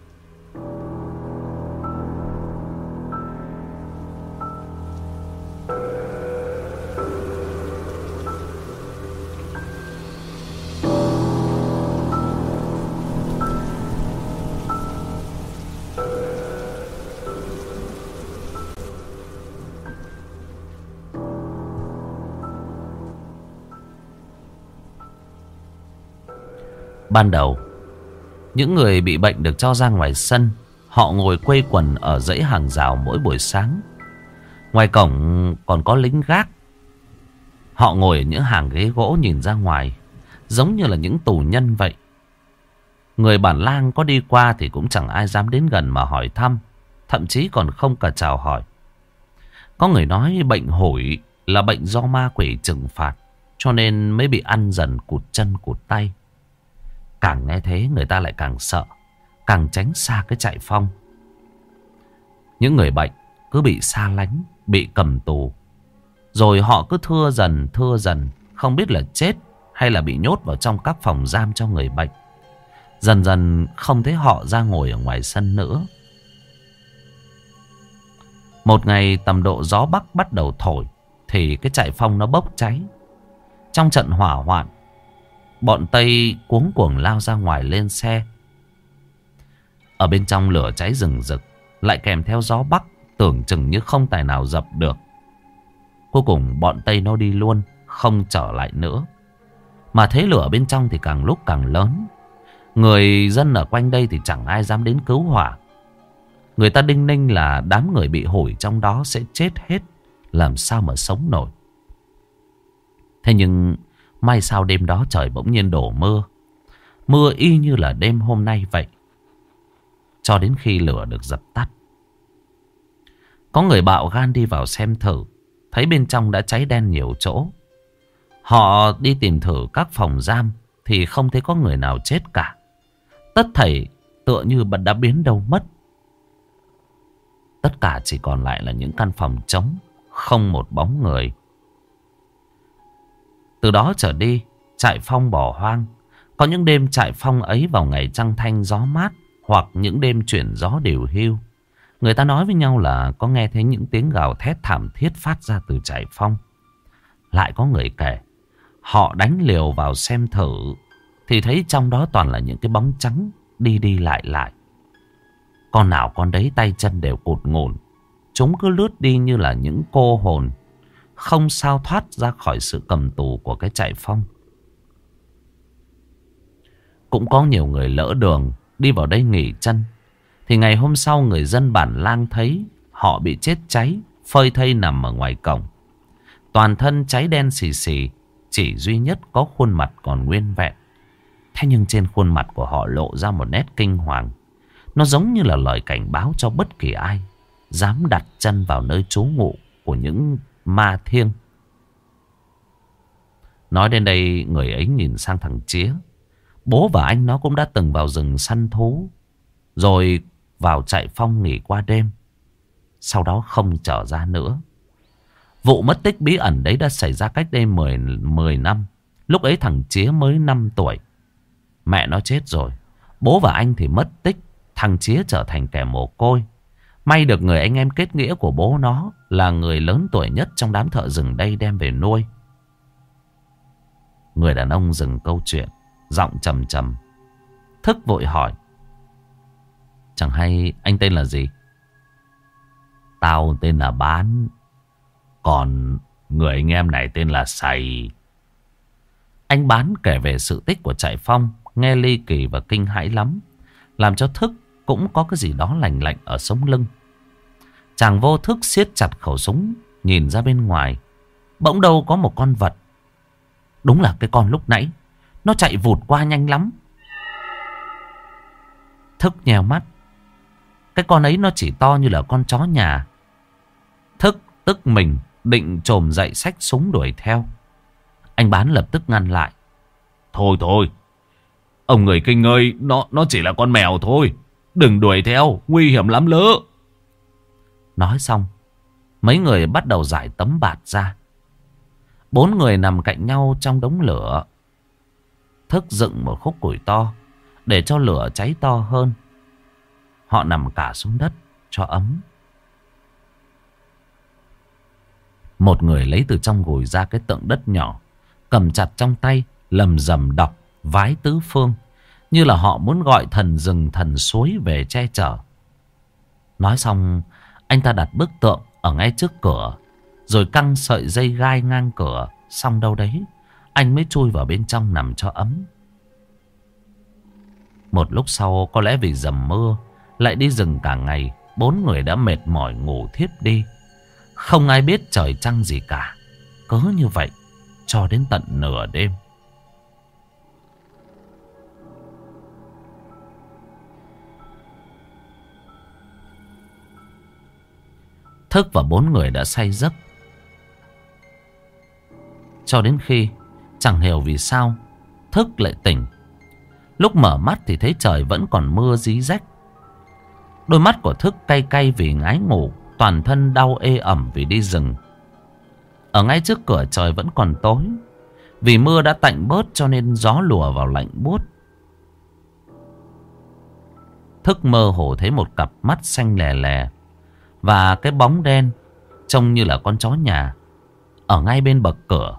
Ban đầu, những người bị bệnh được cho ra ngoài sân. Họ ngồi quây quần ở dãy hàng rào mỗi buổi sáng. Ngoài cổng còn có lính gác. Họ ngồi ở những hàng ghế gỗ nhìn ra ngoài, giống như là những tù nhân vậy. Người bản lang có đi qua thì cũng chẳng ai dám đến gần mà hỏi thăm, thậm chí còn không cả chào hỏi. Có người nói bệnh hủi là bệnh do ma quỷ trừng phạt, cho nên mới bị ăn dần cụt chân cụt tay. Càng nghe thế người ta lại càng sợ, càng tránh xa cái trại Phong. Những người bệnh cứ bị xa lánh, bị cầm tù, rồi họ cứ thưa dần, không biết là chết hay là bị nhốt vào trong các phòng giam cho người bệnh. Dần dần không thấy họ ra ngồi ở ngoài sân nữa. Một ngày tầm độ gió bắc bắt đầu thổi, thì cái trại Phong nó bốc cháy. Trong trận hỏa hoạn, bọn Tây cuống cuồng lao ra ngoài lên xe. Ở bên trong lửa cháy rừng rực, lại kèm theo gió bắc, tưởng chừng như không tài nào dập được. Cuối cùng bọn Tây nó đi luôn, không trở lại nữa. Mà thế lửa bên trong thì càng lúc càng lớn. Người dân ở quanh đây thì chẳng ai dám đến cứu hỏa. Người ta đinh ninh là đám người bị hủi trong đó sẽ chết hết, làm sao mà sống nổi. Thế nhưng may sao đêm đó trời bỗng nhiên đổ mưa. Mưa y như là đêm hôm nay vậy, cho đến khi lửa được dập tắt. Có người bạo gan đi vào xem thử, thấy bên trong đã cháy đen nhiều chỗ. Họ đi tìm thử các phòng giam thì không thấy có người nào chết cả. Tất thảy tựa như đã biến đâu mất. Tất cả chỉ còn lại là những căn phòng trống, không một bóng người. Từ đó trở đi, trại Phong bỏ hoang. Có những đêm trại Phong ấy vào ngày trăng thanh gió mát, hoặc những đêm chuyển gió điều hưu, người ta nói với nhau là có nghe thấy những tiếng gào thét thảm thiết phát ra từ trại Phong. Lại có người kể, họ đánh liều vào xem thử thì thấy trong đó toàn là những cái bóng trắng đi đi lại lại. Con nào con đấy tay chân đều cụt ngủn. Chúng cứ lướt đi như là những cô hồn, không sao thoát ra khỏi sự cầm tù của cái trại Phong. Cũng có nhiều người lỡ đường đi vào đây nghỉ chân, thì ngày hôm sau người dân bản lang thấy họ bị chết cháy, phơi thây nằm ở ngoài cổng. Toàn thân cháy đen xì xì, chỉ duy nhất có khuôn mặt còn nguyên vẹn. Thế nhưng trên khuôn mặt của họ lộ ra một nét kinh hoàng. Nó giống như là lời cảnh báo cho bất kỳ ai dám đặt chân vào nơi trú ngụ của những ma thiêng. Nói đến đây, người ấy nhìn sang thằng Chía. Bố và anh nó cũng đã từng vào rừng săn thú, rồi vào trại Phong nghỉ qua đêm, sau đó không trở ra nữa. Vụ mất tích bí ẩn đấy đã xảy ra cách đây 10 năm. Lúc ấy thằng Chía mới 5 tuổi. Mẹ nó chết rồi, bố và anh thì mất tích. Thằng Chía trở thành kẻ mồ côi. May được người anh em kết nghĩa của bố nó là người lớn tuổi nhất trong đám thợ rừng đây đem về nuôi. Người đàn ông dừng câu chuyện, giọng trầm trầm. Thức vội hỏi, chẳng hay anh tên là gì? Tao tên là Bán, còn người anh em này tên là Sày. Anh Bán kể về sự tích của trại Phong nghe ly kỳ và kinh hãi lắm, làm cho Thức cũng có cái gì đó lành lạnh ở sống lưng. Chàng vô thức siết chặt khẩu súng, nhìn ra bên ngoài. Bỗng đâu có một con vật. Đúng là cái con lúc nãy Nó chạy vụt qua nhanh lắm. Thức nheo mắt. Cái con ấy nó chỉ to như là con chó nhà. Thức tức mình định chồm dậy xách súng đuổi theo. Anh Bán lập tức ngăn lại. Thôi thôi, ông người Kinh ơi, nó chỉ là con mèo thôi. Đừng đuổi theo, nguy hiểm lắm lỡ. Nói xong, mấy người bắt đầu giải tấm bạt ra. 4 người nằm cạnh nhau trong đống lửa. Thức dựng một khúc củi to để cho lửa cháy to hơn. Họ nằm cả xuống đất cho ấm. Một người lấy từ trong gùi ra cái tượng đất nhỏ, cầm chặt trong tay, lầm rầm đọc vái tứ phương, như là họ muốn gọi thần rừng thần suối về che chở. Nói xong, anh ta đặt bức tượng ở ngay trước cửa, rồi căng sợi dây gai ngang cửa. Xong đâu đấy, anh mới chui vào bên trong nằm cho ấm. Một lúc sau, có lẽ vì dầm mưa lại đi rừng cả ngày, 4 người đã mệt mỏi ngủ thiếp đi. Không ai biết trời trăng gì cả. Cứ như vậy cho đến tận nửa đêm. Thức và 4 người đã say giấc. Cho đến khi chẳng hiểu vì sao Thức lại tỉnh. Lúc mở mắt thì thấy trời vẫn còn mưa rí rách. Đôi mắt của Thức cay cay vì ngái ngủ, toàn thân đau ê ẩm vì đi rừng. Ở ngay trước cửa trời vẫn còn tối. Vì mưa đã tạnh bớt cho nên gió lùa vào lạnh buốt. Thức mơ hồ thấy một cặp mắt xanh lè lè và cái bóng đen trông như là con chó nhà ở ngay bên bậc cửa.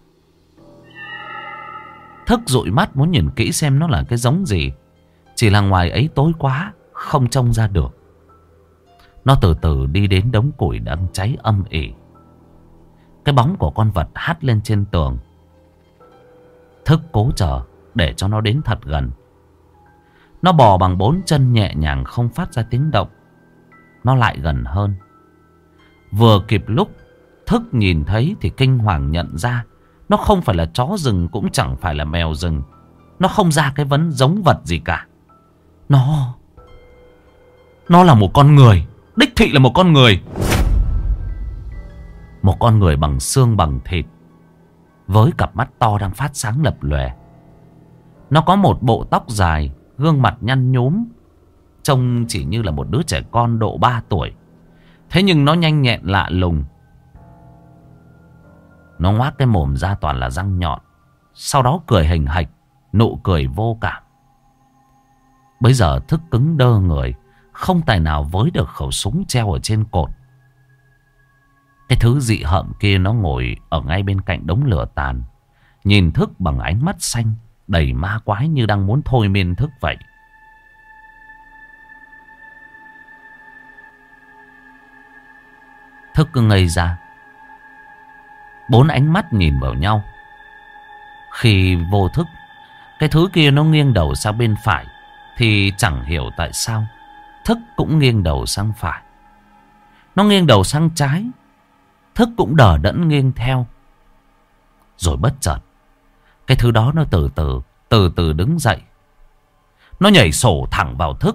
Thức dụi mắt muốn nhìn kỹ xem nó là cái giống gì. Chỉ là ngoài ấy tối quá, không trông ra được. Nó từ từ đi đến đống củi đang cháy âm ỉ. Cái bóng của con vật hắt lên trên tường. Thức cố chờ để cho nó đến thật gần. Nó bò bằng 4 chân nhẹ nhàng không phát ra tiếng động. Nó lại gần hơn. Vừa kịp lúc Thức nhìn thấy thì kinh hoàng nhận ra nó không phải là chó rừng, cũng chẳng phải là mèo rừng. Nó không ra cái vấn giống vật gì cả. Nó là một con người. Đích thị là một con người. Một con người bằng xương bằng thịt, với cặp mắt to đang phát sáng lập lòe. Nó có một bộ tóc dài, gương mặt nhăn nhúm, trông chỉ như là một đứa trẻ con độ 3 tuổi. Thế nhưng nó nhanh nhẹn lạ lùng. Nó ngoác cái mồm ra toàn là răng nhọn, sau đó cười hình hạch, nụ cười vô cảm. Bây giờ Thức cứng đơ người, không tài nào với được khẩu súng treo ở trên cột. Cái thứ dị hợm kia nó ngồi ở ngay bên cạnh đống lửa tàn, nhìn Thức bằng ánh mắt xanh đầy ma quái như đang muốn thôi miên Thức vậy. Thức cứ ngây ra. 4 ánh mắt nhìn vào nhau. Khi vô thức, cái thứ kia nó nghiêng đầu sang bên phải, thì chẳng hiểu tại sao Thức cũng nghiêng đầu sang phải. Nó nghiêng đầu sang trái, Thức cũng đờ đẫn nghiêng theo. Rồi bất chợt, cái thứ đó nó từ từ đứng dậy. Nó nhảy sổ thẳng vào Thức.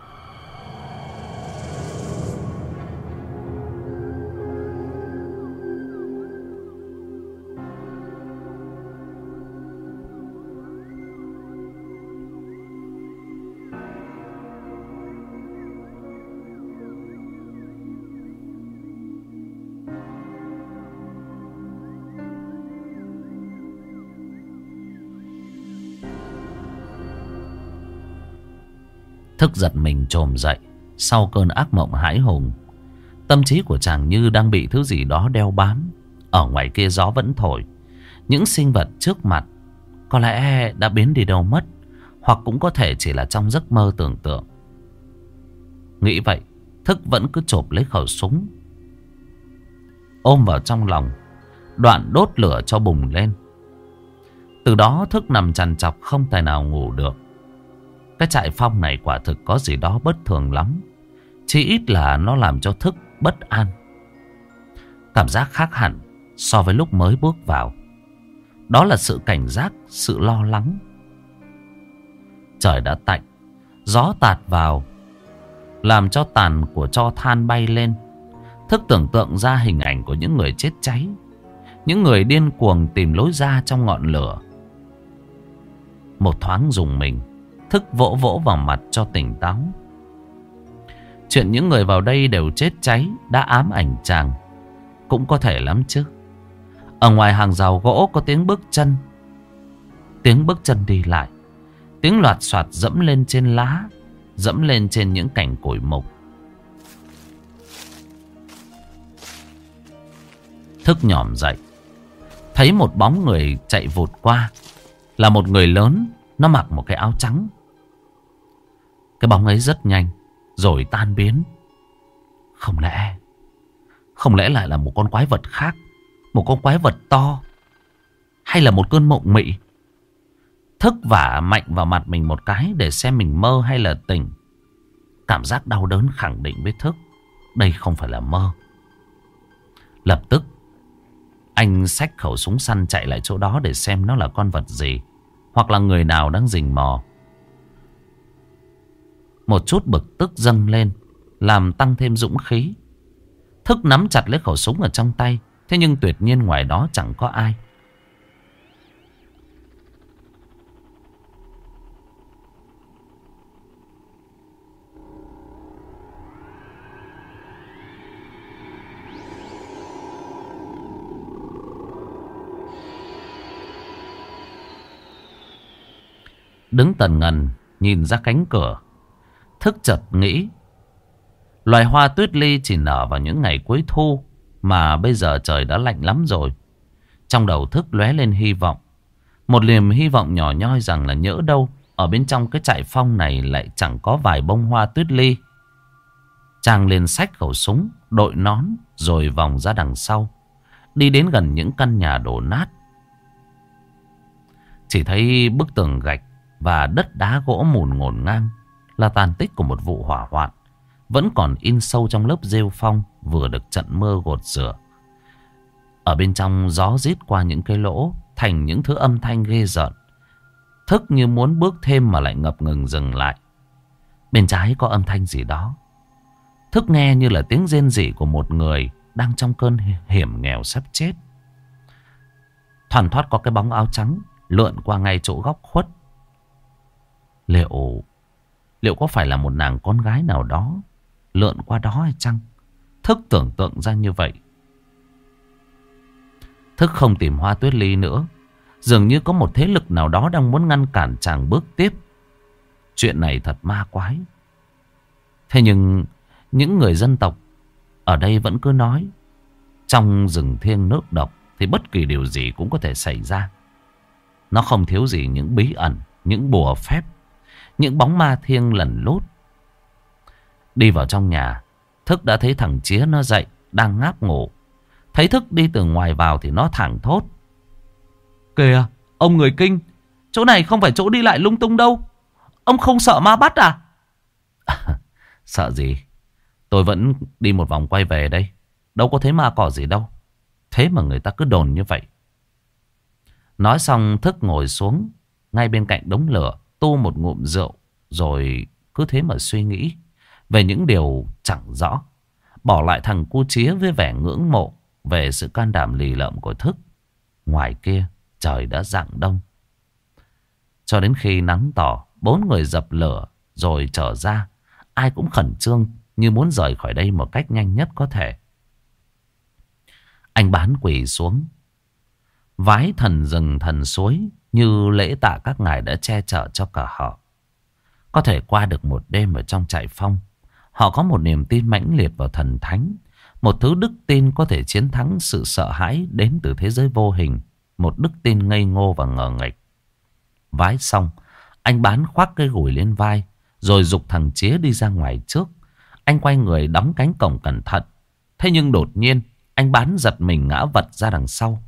Thức giật mình chồm dậy sau cơn ác mộng hãi hùng. Tâm trí của chàng như đang bị thứ gì đó đeo bám. Ở ngoài kia gió vẫn thổi. Những sinh vật trước mặt có lẽ đã biến đi đâu mất, hoặc cũng có thể chỉ là trong giấc mơ tưởng tượng. Nghĩ vậy, Thức vẫn cứ chộp lấy khẩu súng, ôm vào trong lòng, đoạn đốt lửa cho bùng lên. Từ đó Thức nằm trằn trọc không tài nào ngủ được. Cái trại phong này quả thực có gì đó bất thường lắm. Chỉ ít là nó làm cho Thức bất an. Cảm giác khác hẳn so với lúc mới bước vào. Đó là sự cảnh giác, sự lo lắng. Trời đã tạnh, gió tạt vào làm cho tàn của tro than bay lên. Thức tưởng tượng ra hình ảnh của những người chết cháy, những người điên cuồng tìm lối ra trong ngọn lửa. Một thoáng rùng mình, Thức vỗ vỗ vào mặt cho tỉnh táo. Chuyện những người vào đây đều chết cháy đã ám ảnh chàng. Cũng có thể lắm chứ. Ở ngoài hàng rào gỗ có tiếng bước chân. Tiếng bước chân đi lại. Tiếng loạt soạt dẫm lên trên lá, dẫm lên trên những cành củi mục. Thức nhỏm dậy, thấy một bóng người chạy vụt qua. Là một người lớn, nó mặc một cái áo trắng. Cái bóng ấy rất nhanh rồi tan biến. Không lẽ lại là một con quái vật khác, một con quái vật to, hay là một cơn mộng mị? Thức vả mạnh vào mặt mình một cái để xem mình mơ hay là tỉnh. Cảm giác đau đớn khẳng định với Thức đây không phải là mơ. Lập tức anh xách khẩu súng săn chạy lại chỗ đó để xem nó là con vật gì, hoặc là người nào đang rình mò. Một chút bực tức dâng lên, làm tăng thêm dũng khí. Thức nắm chặt lấy khẩu súng ở trong tay. Thế nhưng tuyệt nhiên ngoài đó chẳng có ai. Đứng tần ngần nhìn ra cánh cửa, Thức chợt nghĩ, loài hoa tuyết ly chỉ nở vào những ngày cuối thu, mà bây giờ trời đã lạnh lắm rồi. Trong đầu Thức lóe lên hy vọng. Một niềm hy vọng nhỏ nhoi rằng là nhỡ đâu ở bên trong cái trại phong này lại chẳng có vài bông hoa tuyết ly. Chàng liền xách khẩu súng, đội nón rồi vòng ra đằng sau, đi đến gần những căn nhà đổ nát. Chỉ thấy bức tường gạch và đất đá gỗ mùn ngổn ngang là tàn tích của một vụ hỏa hoạn, vẫn còn in sâu trong lớp rêu phong vừa được trận mưa gột rửa. Ở bên trong gió rít qua những cái lỗ thành những thứ âm thanh ghê rợn. Thức như muốn bước thêm mà lại ngập ngừng dừng lại. Bên trái có âm thanh gì đó. Thức nghe như là tiếng rên rỉ của một người đang trong cơn hiểm nghèo sắp chết. Thoăn thoắt có cái bóng áo trắng lượn qua ngay chỗ góc khuất. Liệu có phải là một nàng con gái nào đó lượn qua đó hay chăng? Thức tưởng tượng ra như vậy. Thức không tìm hoa tuyết ly nữa. Dường như có một thế lực nào đó đang muốn ngăn cản chàng bước tiếp. Chuyện này thật ma quái. Thế nhưng những người dân tộc ở đây vẫn cứ nói, trong rừng thiêng nước độc thì bất kỳ điều gì cũng có thể xảy ra. Nó không thiếu gì những bí ẩn, những bùa phép, những bóng ma thiêng lẩn lút. Đi vào trong nhà, Thức đã thấy thằng Chía nó dậy, đang ngáp ngủ. Thấy Thức đi từ ngoài vào thì nó thẳng thốt: "Kìa, ông người Kinh, chỗ này không phải chỗ đi lại lung tung đâu. Ông không sợ ma bắt à?" "Sợ gì? Tôi vẫn đi một vòng quay về đây. Đâu có thấy ma cỏ gì đâu. Thế mà người ta cứ đồn như vậy." Nói xong Thức ngồi xuống ngay bên cạnh đống lửa, tu một ngụm rượu, rồi cứ thế mà suy nghĩ về những điều chẳng rõ. Bỏ lại thằng cu Chía với vẻ ngưỡng mộ về sự can đảm lì lợm của Thức. Ngoài kia trời đã rạng đông. Cho đến khi nắng tỏ, bốn người dập lửa rồi trở ra. Ai cũng khẩn trương như muốn rời khỏi đây một cách nhanh nhất có thể. Anh Bán quỳ xuống, vái thần rừng thần suối như lễ tạ các ngài đã che chở cho cả họ. Có thể qua được một đêm ở trong trại phong, họ có một niềm tin mãnh liệt vào thần thánh. Một thứ đức tin có thể chiến thắng sự sợ hãi đến từ thế giới vô hình. Một đức tin ngây ngô và ngờ nghệch. Vái xong, anh Bán khoác cái gùi lên vai, rồi giục thằng Chía đi ra ngoài trước. Anh quay người đóng cánh cổng cẩn thận. Thế nhưng đột nhiên, anh Bán giật mình ngã vật ra đằng sau.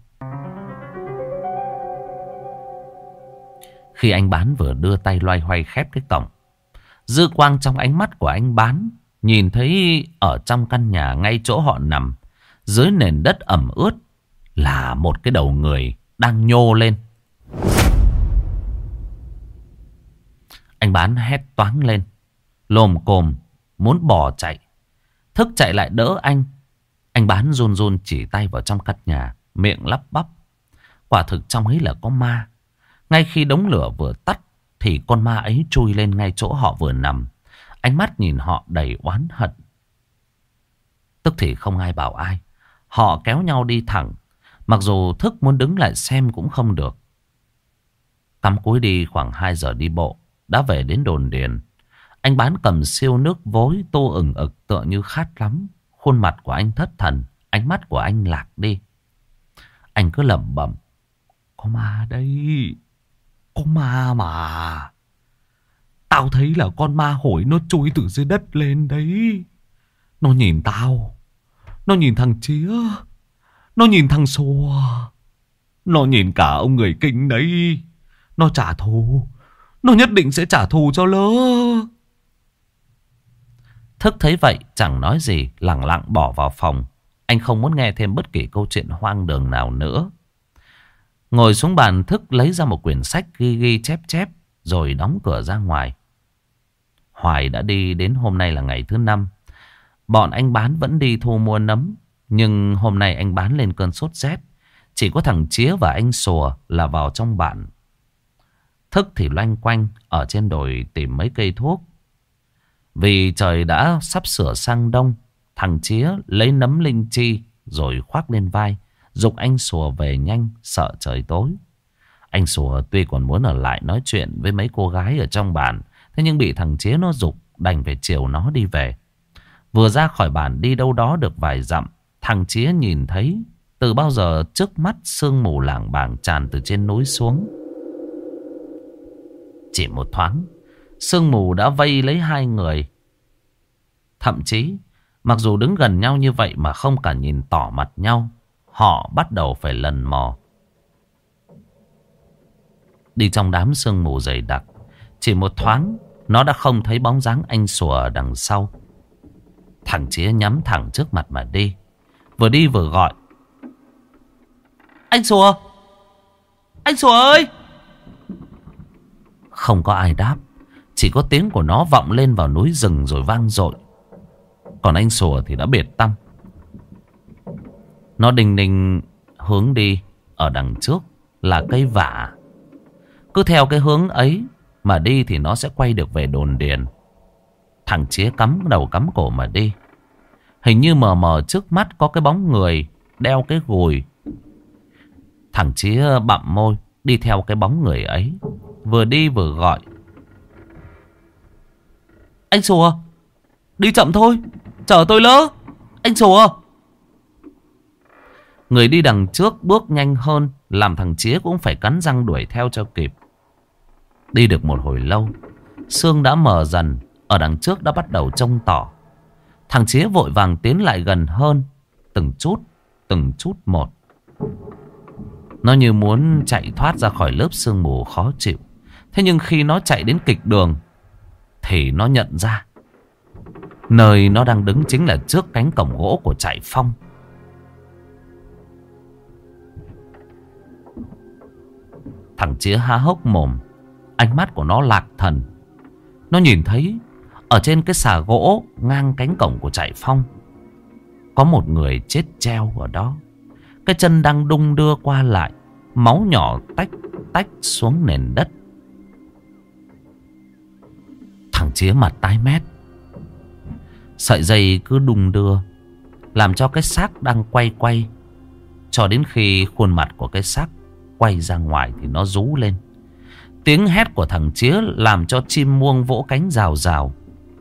Khi anh Bán vừa đưa tay loay hoay khép cái cổng, dư quang trong ánh mắt của anh Bán nhìn thấy ở trong căn nhà ngay chỗ họ nằm, dưới nền đất ẩm ướt, là một cái đầu người đang nhô lên. Anh Anh Bán hét toáng lên, lồm cồm muốn bỏ chạy. Thức chạy lại đỡ anh. Anh Bán run run chỉ tay vào trong căn nhà, miệng lắp bắp. Quả thực trong ấy là có ma. Ngay khi đống lửa vừa tắt thì con ma ấy chui lên ngay chỗ họ vừa nằm. Ánh mắt nhìn họ đầy oán hận. Tức thì không ai bảo ai. Họ kéo nhau đi thẳng. Mặc dù Thức muốn đứng lại xem cũng không được. Cắm cúi đi khoảng 2 giờ đi bộ, đã về đến đồn điền. Anh Bán cầm siêu nước vối tô ửng ực tựa như khát lắm. Khuôn mặt của anh thất thần, ánh mắt của anh lạc đi. Anh cứ lẩm bẩm: có ma đây, có ma mà. Tao thấy là con ma hổi nó chui từ dưới đất lên đấy. Nó nhìn tao, nó nhìn thằng Chía, nó nhìn thằng Sùa, nó nhìn cả ông người Kinh đấy. Nó trả thù, nó nhất định sẽ trả thù cho lỡ. Thức thấy vậy chẳng nói gì, lẳng lặng bỏ vào phòng. Anh không muốn nghe thêm bất kỳ câu chuyện hoang đường nào nữa. Ngồi xuống bàn, Thức lấy ra một quyển sách ghi ghi chép chép, rồi đóng cửa ra ngoài. Hoài đã đi đến hôm nay là ngày thứ 5. Bọn anh Bán vẫn đi thu mua nấm. Nhưng hôm nay anh Bán lên cơn sốt rét. Chỉ có thằng Chía và anh Sùa là vào trong bản. Thức thì loanh quanh ở trên đồi tìm mấy cây thuốc. Vì trời đã sắp sửa sang đông, thằng Chía lấy nấm linh chi rồi khoác lên vai, giục anh Sùa về nhanh, sợ trời tối. Anh Sùa tuy còn muốn ở lại nói chuyện với mấy cô gái ở trong bản, thế nhưng bị thằng Chía nó giục, đành phải chiều nó đi về. Vừa ra khỏi bản đi đâu đó được vài dặm, thằng Chía nhìn thấy từ bao giờ trước mắt sương mù lảng bảng tràn từ trên núi xuống. Chỉ một thoáng, sương mù đã vây lấy hai người. Thậm chí, mặc dù đứng gần nhau như vậy mà không cả nhìn tỏ mặt nhau, họ bắt đầu phải lần mò. Đi trong đám sương mù dày đặc, chỉ một thoáng, nó đã không thấy bóng dáng anh Sùa ở đằng sau. Thằng Chía nhắm thẳng trước mặt mà đi vừa gọi: anh Sùa! Anh Sùa ơi! Không có ai đáp. Chỉ có tiếng của nó vọng lên vào núi rừng rồi vang dội. Còn anh Sùa thì đã biệt tăm. Nó đinh ninh hướng đi. Ở đằng trước là cây vả. Cứ theo cái hướng ấy mà đi thì nó sẽ quay được về đồn điền. Thằng Chía cắm đầu cắm cổ mà đi. Hình như mờ mờ trước mắt có cái bóng người đeo cái gùi. Thằng Chía bặm môi đi theo cái bóng người ấy, vừa đi vừa gọi: anh Sùa! Đi chậm thôi, chờ tôi lỡ! Anh Sùa! Người đi đằng trước bước nhanh hơn, làm thằng Chía cũng phải cắn răng đuổi theo cho kịp. Đi được một hồi lâu, sương đã mờ dần, ở đằng trước đã bắt đầu trông tỏ. Thằng Chía vội vàng tiến lại gần hơn, từng chút một. Nó như muốn chạy thoát ra khỏi lớp sương mù khó chịu. Thế nhưng khi nó chạy đến kịch đường thì nó nhận ra nơi nó đang đứng chính là trước cánh cổng gỗ của trại Phong. Thằng Chía há hốc mồm, ánh mắt của nó lạc thần. Nó nhìn thấy ở trên cái xà gỗ ngang cánh cổng của trại Phong có một người chết treo ở đó. Cái chân đang đung đưa qua lại, máu nhỏ tách tách xuống nền đất. Thằng Chía mặt tái mét. Sợi dây cứ đung đưa, làm cho cái xác đang quay cho đến khi khuôn mặt của cái xác quay ra ngoài thì nó rú lên. Tiếng hét của thằng Chía làm cho chim muông vỗ cánh rào rào.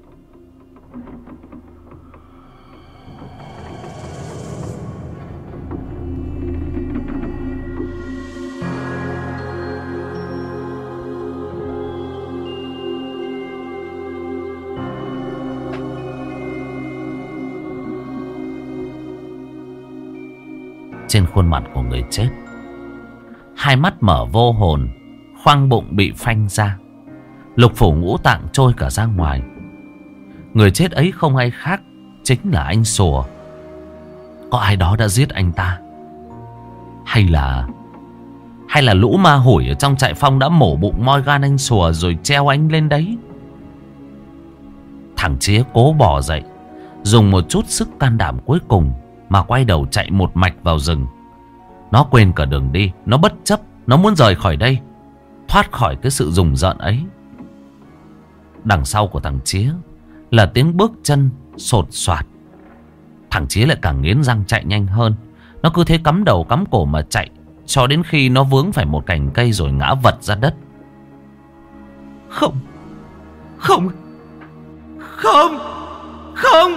Trên khuôn mặt của người chết, hai mắt mở vô hồn, khoang bụng bị phanh ra, lục phủ ngũ tạng trôi cả ra ngoài. Người chết ấy không ai khác chính là anh Sùa. Có ai đó đã giết anh ta, hay Hay là lũ ma hủi ở trong trại phong đã mổ bụng moi gan anh Sùa rồi treo anh lên đấy? Thằng Chía cố bò dậy, dùng một chút sức can đảm cuối cùng mà quay đầu chạy một mạch vào rừng. Nó quên cả đường đi, nó bất chấp, nó muốn rời khỏi đây, thoát khỏi cái sự rùng rợn ấy. Đằng sau của thằng Chía là tiếng bước chân sột soạt. Thằng Chía lại càng nghiến răng chạy nhanh hơn. Nó cứ thế cắm đầu cắm cổ mà chạy, cho đến khi nó vướng phải một cành cây rồi ngã vật ra đất. Không, không, không, không.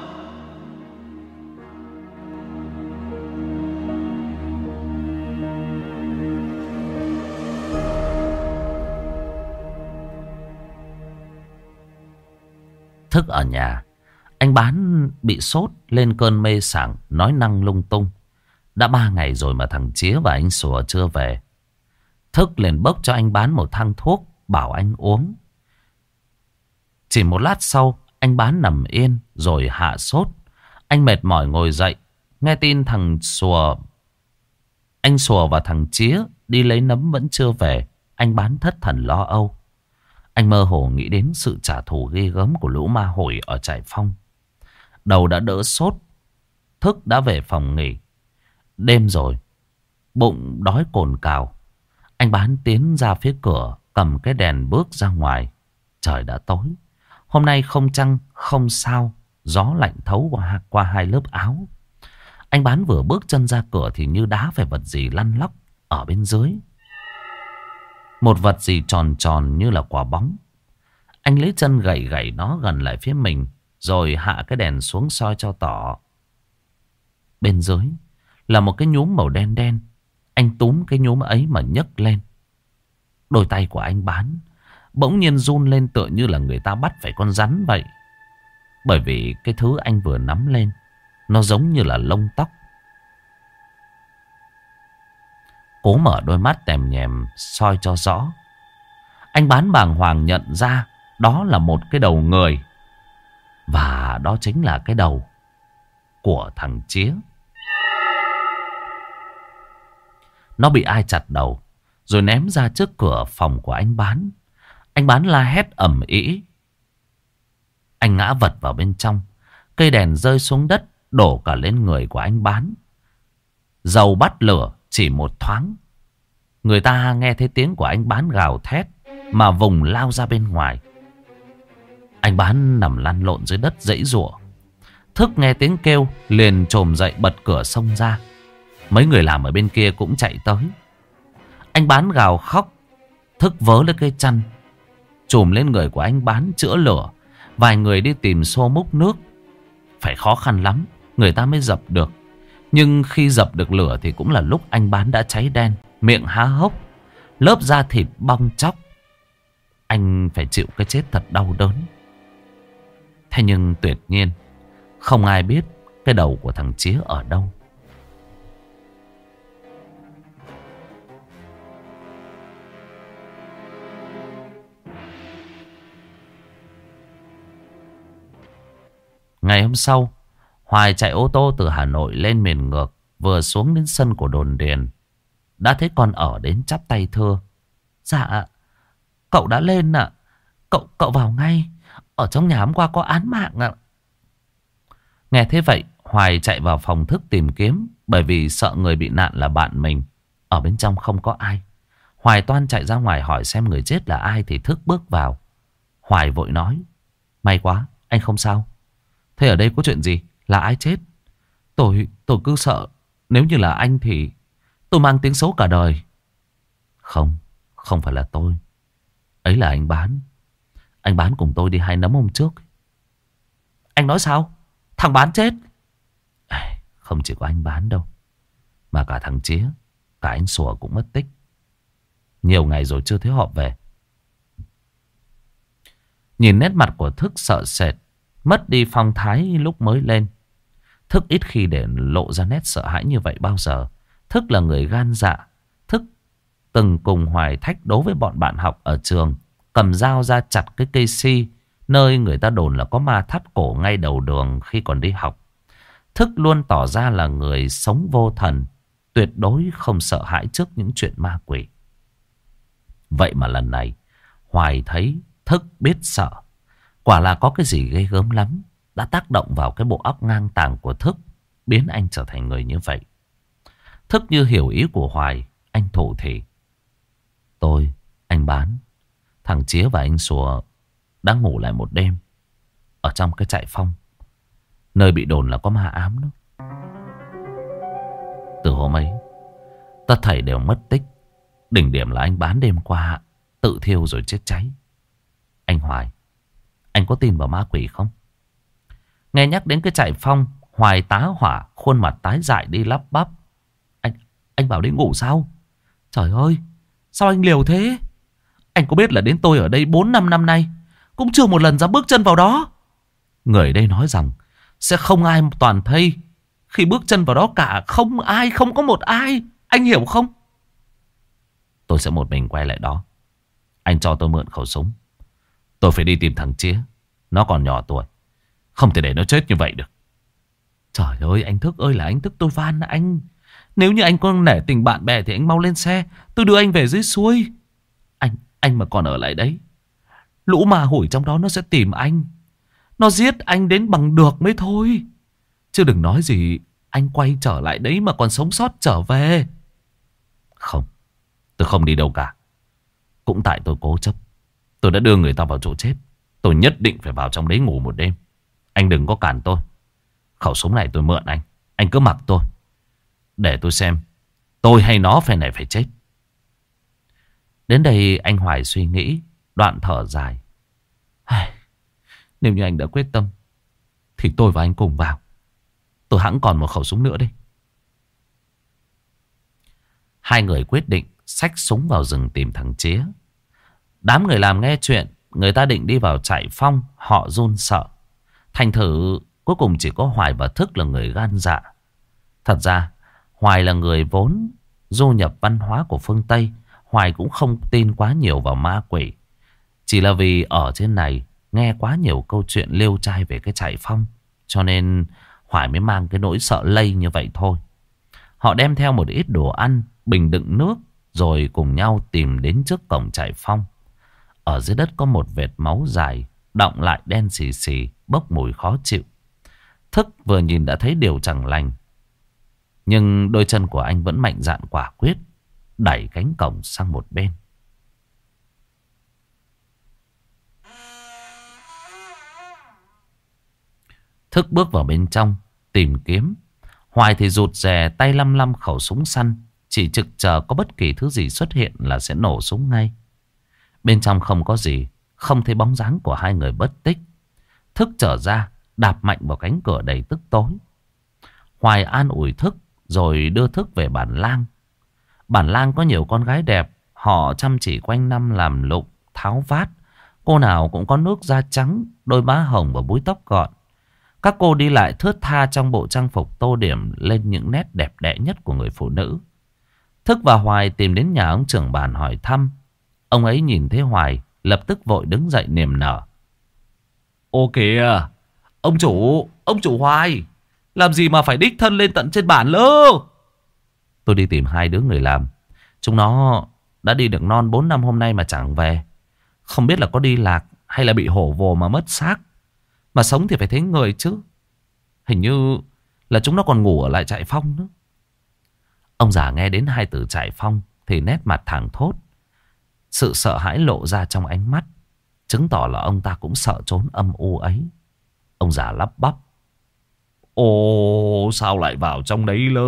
Thức ở nhà, anh Bán bị sốt lên cơn mê sảng, nói năng lung tung. Đã 3 ngày rồi mà thằng Chía và anh Sùa chưa về. Thức liền bốc cho anh Bán một thang thuốc, bảo anh uống. Chỉ một lát sau, anh Bán nằm yên rồi hạ sốt. Anh mệt mỏi ngồi dậy, nghe tin anh Sùa và thằng Chía đi lấy nấm vẫn chưa về. Anh Bán thất thần lo âu. Anh mơ hồ nghĩ đến sự trả thù ghê gớm của lũ ma hủi ở trại phong. Đầu đã đỡ sốt, Thức đã về phòng nghỉ. Đêm rồi, bụng đói cồn cào. Anh Bán tiến ra phía cửa, cầm cái đèn bước ra ngoài. Trời đã tối. Hôm nay không trăng, không sao. Gió lạnh thấu qua 2 lớp áo. Anh Bán vừa bước chân ra cửa thì như đá phải vật gì lăn lóc ở bên dưới. Một vật gì tròn tròn như là quả bóng. Anh lấy chân gẩy gẩy nó gần lại phía mình, rồi hạ cái đèn xuống soi cho tỏ. Bên dưới là một cái nhúm màu đen đen. Anh túm cái nhúm ấy mà nhấc lên. Đôi tay của anh Bán bỗng nhiên run lên tựa như là người ta bắt phải con rắn vậy. Bởi vì cái thứ anh vừa nắm lên, nó giống như là lông tóc. Cố mở đôi mắt tèm nhèm soi cho rõ. Anh Bán bàng hoàng nhận ra đó là một cái đầu người. Và đó chính là cái đầu của thằng Chía. Nó bị ai chặt đầu rồi ném ra trước cửa phòng của anh Bán. Anh Bán la hét ầm ĩ. Anh ngã vật vào bên trong. Cây đèn rơi xuống đất, đổ cả lên người của anh Bán. Dầu bắt lửa chỉ một thoáng. Người ta nghe thấy tiếng của anh Bán gào thét mà vùng lao ra bên ngoài. Anh Bán nằm lăn lộn dưới đất giãy giụa. Thức nghe tiếng kêu liền chồm dậy bật cửa xông ra. Mấy người làm ở bên kia cũng chạy tới. Anh Bán gào khóc. Thức vớ lấy cây chăn chùm lên người của anh Bán chữa lửa. Vài người đi tìm xô múc nước. Phải khó khăn lắm người ta mới dập được. Nhưng khi dập được lửa thì cũng là lúc anh Bán đã cháy đen, miệng há hốc, lớp da thịt bong tróc. Anh phải chịu cái chết thật đau đớn. Thế nhưng tuyệt nhiên không ai biết cái đầu của thằng Chía ở đâu. Ngày hôm sau, Hoài chạy ô tô từ Hà Nội lên miền ngược. Vừa xuống đến sân của đồn điền, đã thấy con ở đến chắp tay thưa. Dạ, cậu đã lên ạ. Cậu vào ngay. Ở trong nhà hôm qua có án mạng ạ. Nghe thế vậy, Hoài chạy vào phòng Thức tìm kiếm. Bởi vì sợ người bị nạn là bạn mình. Ở bên trong không có ai. Hoài toan chạy ra ngoài hỏi xem người chết là ai thì Thức bước vào. Hoài vội nói. May quá, anh không sao. Thế ở đây có chuyện gì? Là ai chết? Tôi cứ sợ nếu như là anh thì tôi mang tiếng xấu cả đời. Không phải là tôi. Ấy là anh Bán. Anh Bán cùng tôi đi hái nấm hôm trước. Anh nói sao? Thằng Bán chết? Không chỉ có anh Bán đâu, mà cả thằng Chía, cả anh Sùa cũng mất tích. Nhiều ngày rồi chưa thấy họ về. Nhìn nét mặt của Thức sợ sệt, mất đi phong thái lúc mới lên. Thức ít khi để lộ ra nét sợ hãi như vậy bao giờ. Thức là người gan dạ. Thức từng cùng Hoài thách đố với bọn bạn học ở trường, cầm dao ra chặt cái cây si nơi người ta đồn là có ma thắt cổ ngay đầu đường khi còn đi học. Thức luôn tỏ ra là người sống vô thần. tuyệt đối không sợ hãi trước những chuyện ma quỷ. Vậy mà lần này Hoài thấy Thức biết sợ. Quả là có cái gì ghê gớm lắm đã tác động vào cái bộ óc ngang tàng của Thức, biến anh trở thành người như vậy. Thức như hiểu ý của Hoài, anh thủ thỉ: tôi, anh Bán, thằng Chía và anh Sùa đã ngủ lại một đêm ở trong cái trại Phong, nơi bị đồn là có ma ám đó. Từ hôm ấy tất thảy đều mất tích. Đỉnh điểm là anh Bán đêm qua tự thiêu rồi chết cháy. Anh Hoài, anh có tin vào ma quỷ không? Nghe nhắc đến cái trại Phong, Hoài tá hỏa, khuôn mặt tái dại đi lắp bắp: Anh bảo đi ngủ sao? Trời ơi, sao anh liều thế? Anh có biết là đến tôi ở đây 4-5 năm nay cũng chưa một lần dám bước chân vào đó. Người đây nói rằng sẽ không ai toàn thây khi bước chân vào đó cả. Không ai, không có một ai. Anh hiểu không? Tôi sẽ một mình quay lại đó. Anh cho tôi mượn khẩu súng. Tôi phải đi tìm thằng Chía. Nó còn nhỏ tuổi, không thể để nó chết như vậy được. Trời ơi, anh Thức ơi là anh Thức, tôi van anh. Nếu như anh có nể tình bạn bè thì anh mau lên xe, tôi đưa anh về dưới suối. Anh mà còn ở lại đấy, lũ ma hủi trong đó nó sẽ tìm anh. Nó giết anh đến bằng được mới thôi. Chứ đừng nói gì anh quay trở lại đấy mà còn sống sót trở về. Không, tôi không đi đâu cả. Cũng tại tôi cố chấp, tôi đã đưa người ta vào chỗ chết. Tôi nhất định phải vào trong đấy ngủ một đêm. Anh đừng có cản tôi. Khẩu súng này tôi mượn anh cứ mặc tôi, để tôi xem tôi hay nó phải này phải chết. Đến đây anh Hoài suy nghĩ, đoạn thở dài: nếu như anh đã quyết tâm thì tôi và anh cùng vào. Tôi hẵng còn một khẩu súng nữa đây. Hai người quyết định xách súng vào rừng tìm thằng Chía. Đám người làm nghe chuyện, người ta định đi vào trại Phong, họ run sợ. Thành thử cuối cùng chỉ có Hoài và Thức là người gan dạ. Thật ra Hoài là người vốn du nhập văn hóa của phương Tây. Hoài cũng không tin quá nhiều vào ma quỷ. Chỉ là vì ở trên này nghe quá nhiều câu chuyện liêu trai về cái trại Phong, cho nên Hoài mới mang cái nỗi sợ lây như vậy thôi. Họ đem theo một ít đồ ăn, bình đựng nước, rồi cùng nhau tìm đến trước cổng trại Phong. Ở dưới đất có một vệt máu dài, đọng lại đen xì xì, bốc mùi khó chịu. Thức vừa nhìn đã thấy điều chẳng lành. Nhưng đôi chân của anh vẫn mạnh dạn quả quyết, đẩy cánh cổng sang một bên. Thức bước vào bên trong tìm kiếm. Hoài thì rụt rè tay lăm lăm khẩu súng săn, chỉ trực chờ có bất kỳ thứ gì xuất hiện là sẽ nổ súng ngay. Bên trong không có gì, không thấy bóng dáng của hai người bất tích. Thức trở ra, đạp mạnh vào cánh cửa đầy tức tối. Hoài an ủi Thức rồi đưa Thức về bản lang. Bản lang có nhiều con gái đẹp, họ chăm chỉ quanh năm làm lụng, tháo vát. Cô nào cũng có nước da trắng, đôi má hồng và búi tóc gọn. Các cô đi lại thướt tha trong bộ trang phục tô điểm lên những nét đẹp đẽ nhất của người phụ nữ. Thức và Hoài tìm đến nhà ông trưởng bản hỏi thăm. Ông ấy nhìn thấy Hoài, lập tức vội đứng dậy niềm nở: Ô kìa, ông chủ Hoài, làm gì mà phải đích thân lên tận trên bản lơ? Tôi đi tìm hai đứa người làm. Chúng nó đã đi được non 4 năm hôm nay mà chẳng về. Không biết là có đi lạc hay là bị hổ vồ mà mất xác. Mà sống thì phải thấy người chứ. Hình như là chúng nó còn ngủ ở lại trại Phong nữa. Ông già nghe đến hai từ trại Phong thì nét mặt thẳng thốt. Sự sợ hãi lộ ra trong ánh mắt, chứng tỏ là ông ta cũng sợ chốn âm u ấy. Ông già lắp bắp: Ồ, sao lại vào trong đấy lơ?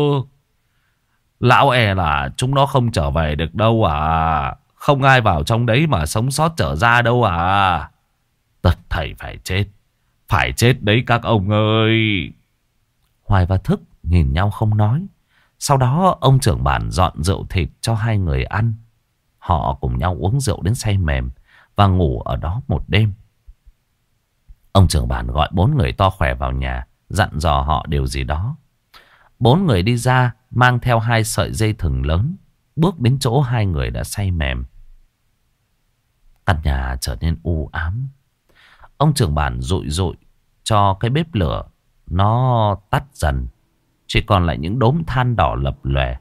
Lão e là chúng nó không trở về được đâu à. Không ai vào trong đấy mà sống sót trở ra đâu à. Tất thảy phải chết. Phải chết đấy các ông ơi. Hoài và Thức nhìn nhau không nói. Sau đó ông trưởng bản dọn rượu thịt cho hai người ăn. Họ cùng nhau uống rượu đến say mềm và ngủ ở đó một đêm. Ông trưởng bản gọi 4 người to khỏe vào nhà, dặn dò họ điều gì đó. 4 người đi ra mang theo 2 sợi dây thừng lớn, bước đến chỗ hai người đã say mềm. Căn nhà trở nên u ám. Ông trưởng bản dụi dụi cho cái bếp lửa nó tắt dần. chỉ còn lại những đốm than đỏ lập lòe.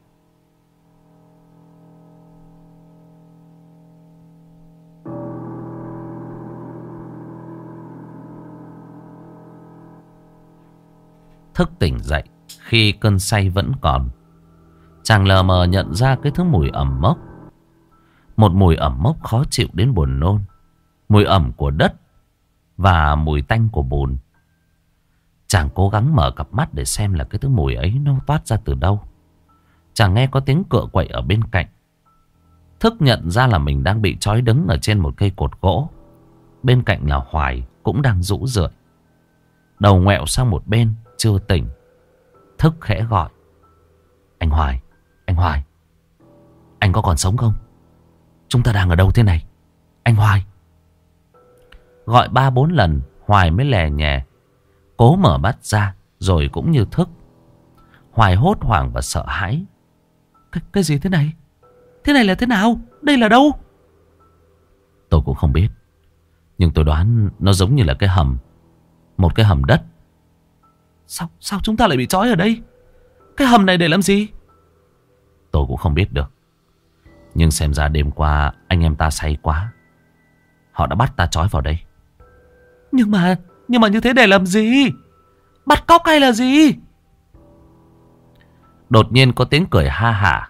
Thức tỉnh dậy khi cơn say vẫn còn, chàng lờ mờ nhận ra cái thứ mùi ẩm mốc. Một mùi ẩm mốc khó chịu đến buồn nôn. Mùi ẩm của đất và mùi tanh của bùn. Chàng cố gắng mở cặp mắt để xem là cái thứ mùi ấy nó toát ra từ đâu. Chàng nghe có tiếng cựa quậy ở bên cạnh. Thức nhận ra là mình đang bị trói đứng ở trên một cây cột gỗ. Bên cạnh là Hoài cũng đang rũ rượi, đầu ngoẹo sang một bên, chưa tỉnh. Thức khẽ gọi: Anh Hoài, anh Hoài, anh có còn sống không? Chúng ta đang ở đâu thế này? Anh Hoài. Gọi 3-4 lần Hoài mới lè nhè cố mở mắt ra, rồi cũng như Thức. Hoài hốt hoảng và sợ hãi. Cái gì thế này? Thế này là thế nào? Đây là đâu? Tôi cũng không biết, nhưng tôi đoán nó giống như là cái hầm. Một cái hầm đất. Sao chúng ta lại bị trói ở đây? Cái hầm này để làm gì? Tôi cũng không biết được. Nhưng xem ra đêm qua anh em ta say quá, họ đã bắt ta trói vào đây. Nhưng mà như thế để làm gì? Bắt cóc hay là gì? Đột nhiên có tiếng cười ha hả.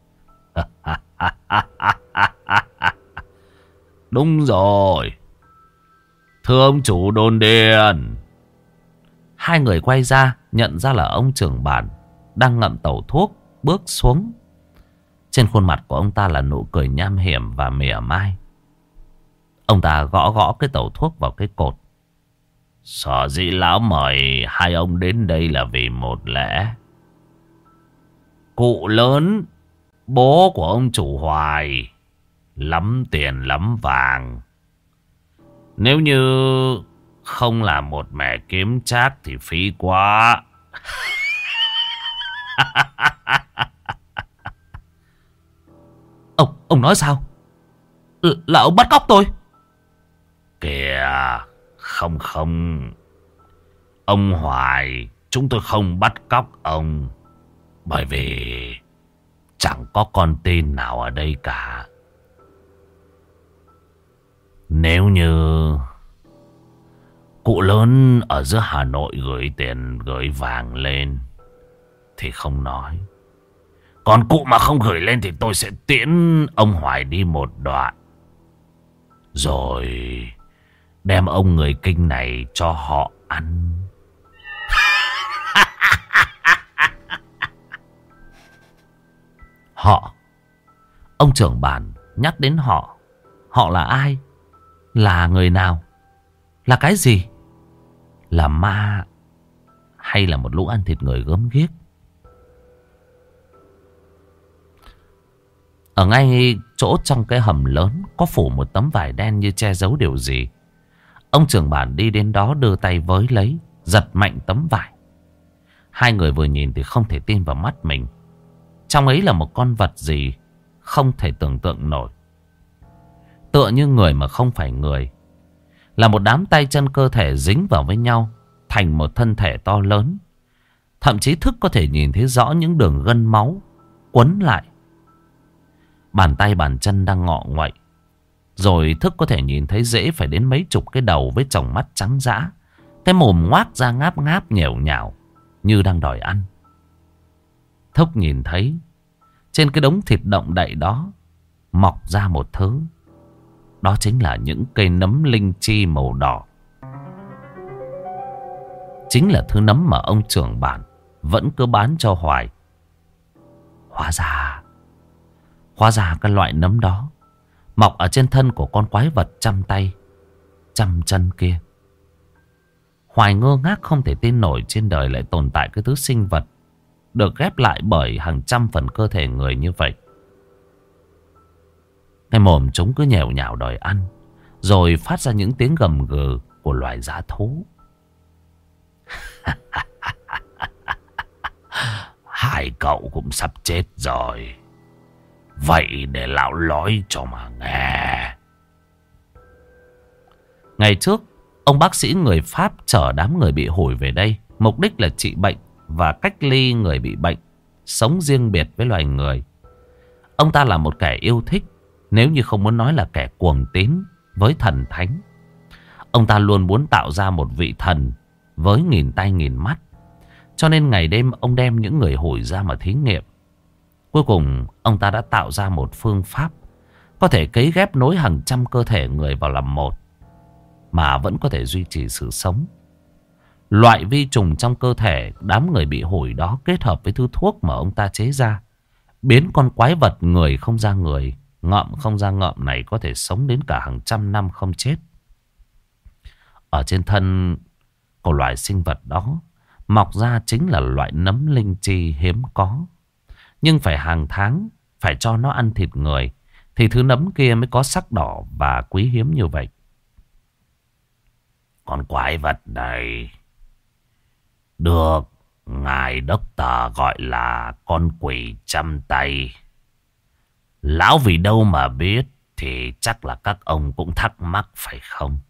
Đúng rồi, thưa ông chủ đồn điền. Hai người quay ra nhận ra là ông trưởng bản đang ngậm tẩu thuốc bước xuống. Trên khuôn mặt của ông ta là nụ cười nham hiểm và mỉa mai. Ông ta gõ gõ cái tẩu thuốc vào cái cột. Sở dĩ lão mời hai ông đến đây là vì một lẽ. Cụ lớn, bố của ông chủ Hoài, lắm tiền lắm vàng. Nếu như không là một mẻ kiếm trác thì phí quá. Ông nói sao? Là ông bắt cóc tôi? Kìa, không. Ông Hoài, chúng tôi không bắt cóc ông. Bởi vì chẳng có con tin nào ở đây cả. Nếu như cụ lớn ở giữa Hà Nội gửi tiền gửi vàng lên thì không nói. Còn cụ mà không gửi lên thì tôi sẽ tiễn ông Hoài đi một đoạn, rồi đem ông người Kinh này cho họ ăn. Họ. Ông trưởng bản nhắc đến họ. Họ là ai? Là người nào? Là cái gì? Là ma hay là một lũ ăn thịt người gớm ghiếc? Ở ngay chỗ trong cái hầm lớn có phủ một tấm vải đen như che giấu điều gì. Ông trưởng bản đi đến đó đưa tay với lấy, giật mạnh tấm vải. Hai người vừa nhìn thì không thể tin vào mắt mình. Trong ấy là một con vật gì không thể tưởng tượng nổi. Tựa như người mà không phải người. Là một đám tay chân cơ thể dính vào với nhau thành một thân thể to lớn. Thậm chí Thức có thể nhìn thấy rõ những đường gân máu quấn lại. Bàn tay bàn chân đang ngọ nguậy. Rồi Thức có thể nhìn thấy rễ phải đến mấy chục cái đầu với tròng mắt trắng dã. Cái mồm ngoác ra ngáp ngáp nhểu nhảo như đang đòi ăn. Thức nhìn thấy trên cái đống thịt động đậy đó mọc ra một thứ. Đó chính là những cây nấm linh chi màu đỏ. Chính là thứ nấm mà ông trưởng bản vẫn cứ bán cho Hoài. Hóa ra cái loại nấm đó mọc ở trên thân của con quái vật trăm tay trăm chân kia. Hoài ngơ ngác không thể tin nổi trên đời lại tồn tại cái thứ sinh vật được ghép lại bởi hàng trăm phần cơ thể người như vậy. Cái mồm chúng cứ nhèo nhào đòi ăn, rồi phát ra những tiếng gầm gừ của loài dã thú. Hai cậu cũng sắp chết rồi. Vậy để lão nói cho mà nghe. Ngày trước, ông bác sĩ người Pháp chở đám người bị hủi về đây, mục đích là trị bệnh và cách ly người bị bệnh, sống riêng biệt với loài người. Ông ta là một kẻ yêu thích, nếu như không muốn nói là kẻ cuồng tín với thần thánh. Ông ta luôn muốn tạo ra một vị thần với nghìn tay nghìn mắt. Cho nên ngày đêm ông đem những người hủi ra mà thí nghiệm. Cuối cùng ông ta đã tạo ra một phương pháp có thể cấy ghép nối hàng trăm cơ thể người vào làm một, mà vẫn có thể duy trì sự sống. Loại vi trùng trong cơ thể đám người bị hủi đó kết hợp với thứ thuốc mà ông ta chế ra, biến con quái vật người không ra người, ngợm không ra ngợm này có thể sống đến cả hàng trăm năm không chết. Ở trên thân của loài sinh vật đó mọc ra chính là loại nấm linh chi hiếm có. Nhưng phải hàng tháng phải cho nó ăn thịt người thì thứ nấm kia mới có sắc đỏ và quý hiếm như vậy. Con quái vật này được ngài Doctor gọi là con quỷ trăm tay. Lão vì đâu mà biết, thì chắc là các ông cũng thắc mắc phải không?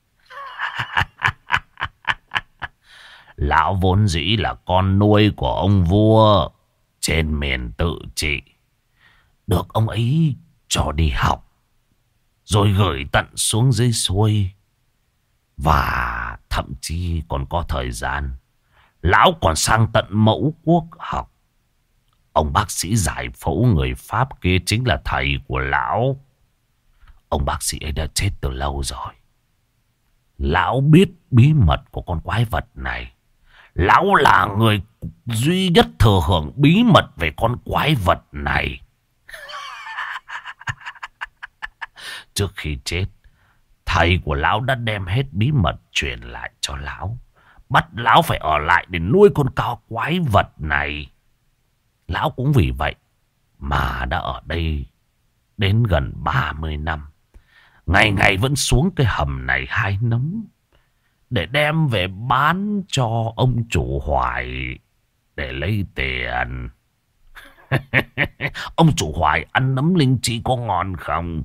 Lão vốn dĩ là con nuôi của ông vua trên miền Tự Trị, được ông ấy cho đi học, rồi gửi tận xuống dưới xuôi. Và thậm chí còn có thời gian lão còn sang tận Mẫu Quốc học. Ông bác sĩ giải phẫu người Pháp kia chính là thầy của lão. Ông bác sĩ ấy đã chết từ lâu rồi. Lão biết bí mật của con quái vật này. Lão là người duy nhất thừa hưởng bí mật về con quái vật này. Trước khi chết, thầy của lão đã đem hết bí mật truyền lại cho lão. Bắt lão phải ở lại để nuôi con cao quái vật này. Lão cũng vì vậy mà đã ở đây đến gần 30 năm. Ngày ngày vẫn xuống cái hầm này hái nấm để đem về bán cho ông chủ Hoài để lấy tiền. Ông chủ Hoài ăn nấm linh chi có ngon không?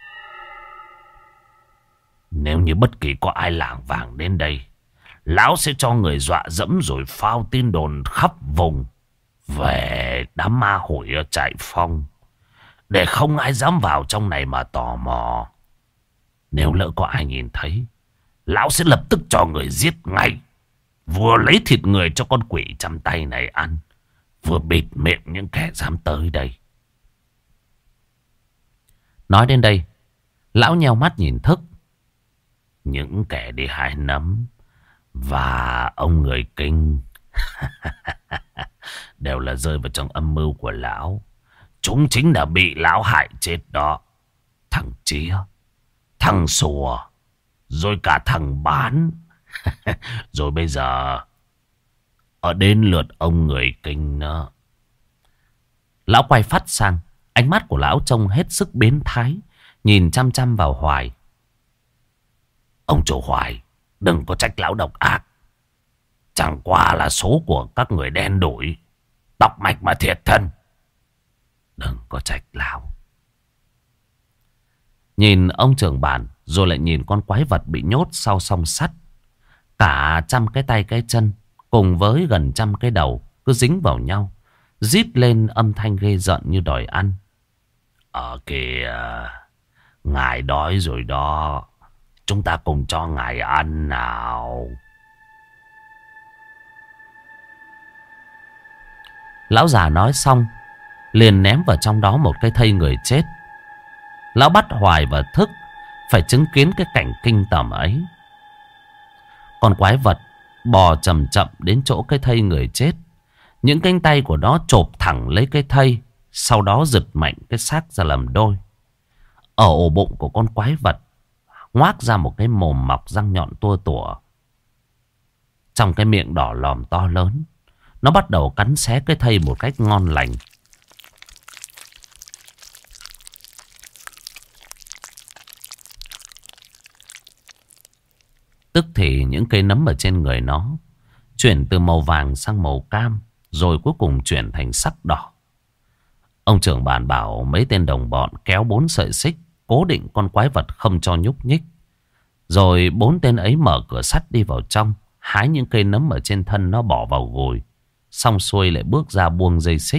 Nếu như bất kỳ có ai lảng vảng đến đây, lão sẽ cho người dọa dẫm rồi phao tin đồn khắp vùng về đám ma hủi ở Trại Phong, để không ai dám vào trong này mà tò mò. Nếu lỡ có ai nhìn thấy, lão sẽ lập tức cho người giết ngay, vừa lấy thịt người cho con quỷ trăm tay này ăn, vừa bịt miệng những kẻ dám tới đây. Nói đến đây, lão nheo mắt nhìn Thức. Những kẻ đi hái nấm và ông người Kinh đều là rơi vào trong âm mưu của lão. Chúng chính là bị lão hại chết đó. Thằng Chía, thằng Sùa, rồi cả thằng Bán. Rồi bây giờ ở đến lượt ông người Kinh nữa. Lão quay phát sang. Ánh mắt của lão trông hết sức biến thái, nhìn chăm chăm vào Hoài. Ông chủ Hoài, đừng có trách lão độc ác. Chẳng qua là số của các người đen đủi, tóc mạch mà thiệt thân. Đừng có trách lão. Nhìn ông trưởng bản, rồi lại nhìn con quái vật bị nhốt sau song sắt. Cả trăm cái tay cái chân cùng với gần trăm cái đầu cứ dính vào nhau, rít lên âm thanh ghê rợn như đòi ăn. Ở kìa, ngài đói rồi đó. Chúng ta cùng cho ngài ăn nào. Lão già nói xong, liền ném vào trong đó một cái thây người chết. Lão bắt Hoài và Thức phải chứng kiến cái cảnh kinh tởm ấy. Con quái vật bò chậm chậm đến chỗ cái thây người chết. Những cánh tay của nó chộp thẳng lấy cái thây, sau đó giật mạnh cái xác ra làm đôi. Ở ổ bụng của con quái vật ngoác ra một cái mồm mọc răng nhọn tua tủa. Trong cái miệng đỏ lòm to lớn, nó bắt đầu cắn xé cái thây một cách ngon lành. Tức thì những cây nấm ở trên người nó chuyển từ màu vàng sang màu cam, rồi cuối cùng chuyển thành sắc đỏ. Ông trưởng bản bảo mấy tên đồng bọn kéo 4 sợi xích cố định con quái vật không cho nhúc nhích. Rồi 4 tên ấy mở cửa sắt đi vào trong, hái những cây nấm ở trên thân nó bỏ vào gùi, Xong xuôi lại bước ra buông dây xích.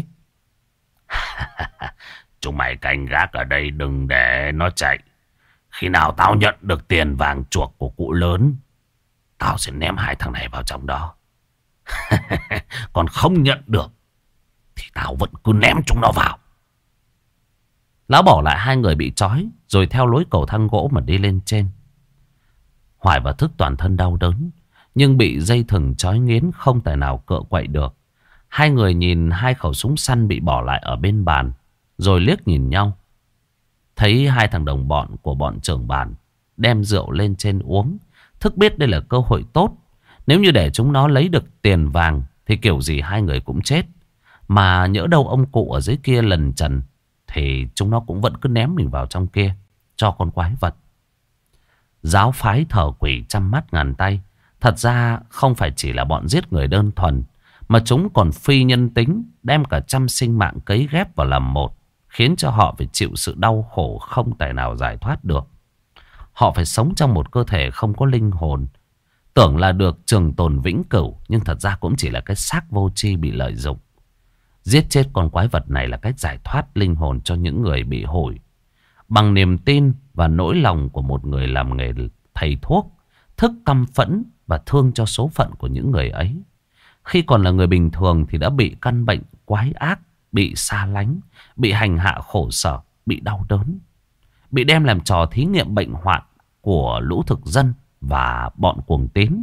Chúng mày canh gác ở đây đừng để nó chạy. Khi nào tao nhận được tiền vàng chuộc của cụ lớn, tao sẽ ném hai thằng này vào trong đó. Còn không nhận được thì tao vẫn cứ ném chúng nó vào. Lão bỏ lại hai người bị trói, rồi theo lối cầu thang gỗ mà đi lên trên. Hoài và Thức toàn thân đau đớn, nhưng bị dây thừng trói nghiến không tài nào cựa quậy được. Hai người nhìn hai khẩu súng săn bị bỏ lại ở bên bàn, rồi liếc nhìn nhau. Thấy hai thằng đồng bọn của bọn trưởng bản đem rượu lên trên uống, Thức biết đây là cơ hội tốt. Nếu như để chúng nó lấy được tiền vàng thì kiểu gì hai người cũng chết. Mà nhỡ đâu ông cụ ở dưới kia lần trần thì chúng nó cũng vẫn cứ ném mình vào trong kia cho con quái vật. Giáo phái thờ quỷ trăm mắt ngàn tay thật ra không phải chỉ là bọn giết người đơn thuần, mà chúng còn phi nhân tính, đem cả trăm sinh mạng cấy ghép vào làm một, khiến cho họ phải chịu sự đau khổ không thể nào giải thoát được. Họ phải sống trong một cơ thể không có linh hồn, tưởng là được trường tồn vĩnh cửu, nhưng thật ra cũng chỉ là cái xác vô tri bị lợi dụng. Giết chết con quái vật này là cách giải thoát linh hồn cho những người bị hủi. Bằng niềm tin và nỗi lòng của một người làm nghề thầy thuốc, Thức căm phẫn và thương cho số phận của những người ấy. Khi còn là người bình thường thì đã bị căn bệnh quái ác, bị xa lánh, bị hành hạ khổ sở, bị đau đớn, bị đem làm trò thí nghiệm bệnh hoạn của lũ thực dân và bọn cuồng tín.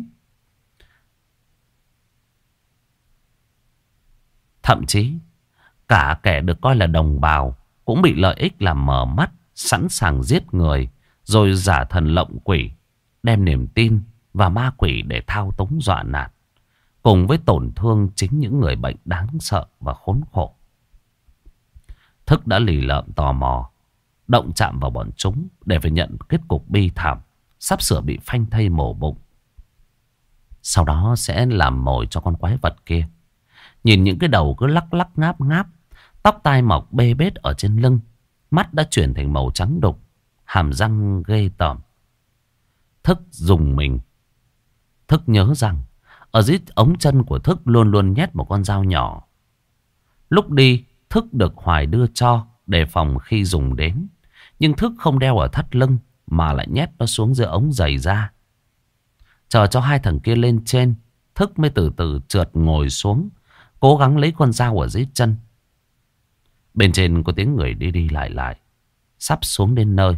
Thậm chí cả kẻ được coi là đồng bào cũng bị lợi ích làm mờ mắt, sẵn sàng giết người, rồi giả thần lộng quỷ, đem niềm tin và ma quỷ để thao túng dọa nạt, cùng với tổn thương chính những người bệnh đáng sợ và khốn khổ. Thức đã lì lợm tò mò, động chạm vào bọn chúng để phải nhận kết cục bi thảm, sắp sửa bị phanh thây mổ bụng. Sau đó sẽ làm mồi cho con quái vật kia. Nhìn những cái đầu cứ lắc lắc ngáp ngáp, tóc tai mọc bê bết ở trên lưng, mắt đã chuyển thành màu trắng đục, hàm răng ghê tởm. Thức dùng mình. Thức nhớ rằng ở dưới ống chân của Thức luôn luôn nhét một con dao nhỏ. Lúc đi Thức được Hoài đưa cho đề phòng khi dùng đến, nhưng Thức không đeo ở thắt lưng mà lại nhét nó xuống giữa ống giày da. Chờ cho hai thằng kia lên trên, Thức mới từ từ trượt ngồi xuống, cố gắng lấy con dao ở dưới chân. Bên trên có tiếng người đi đi lại lại, sắp xuống đến nơi.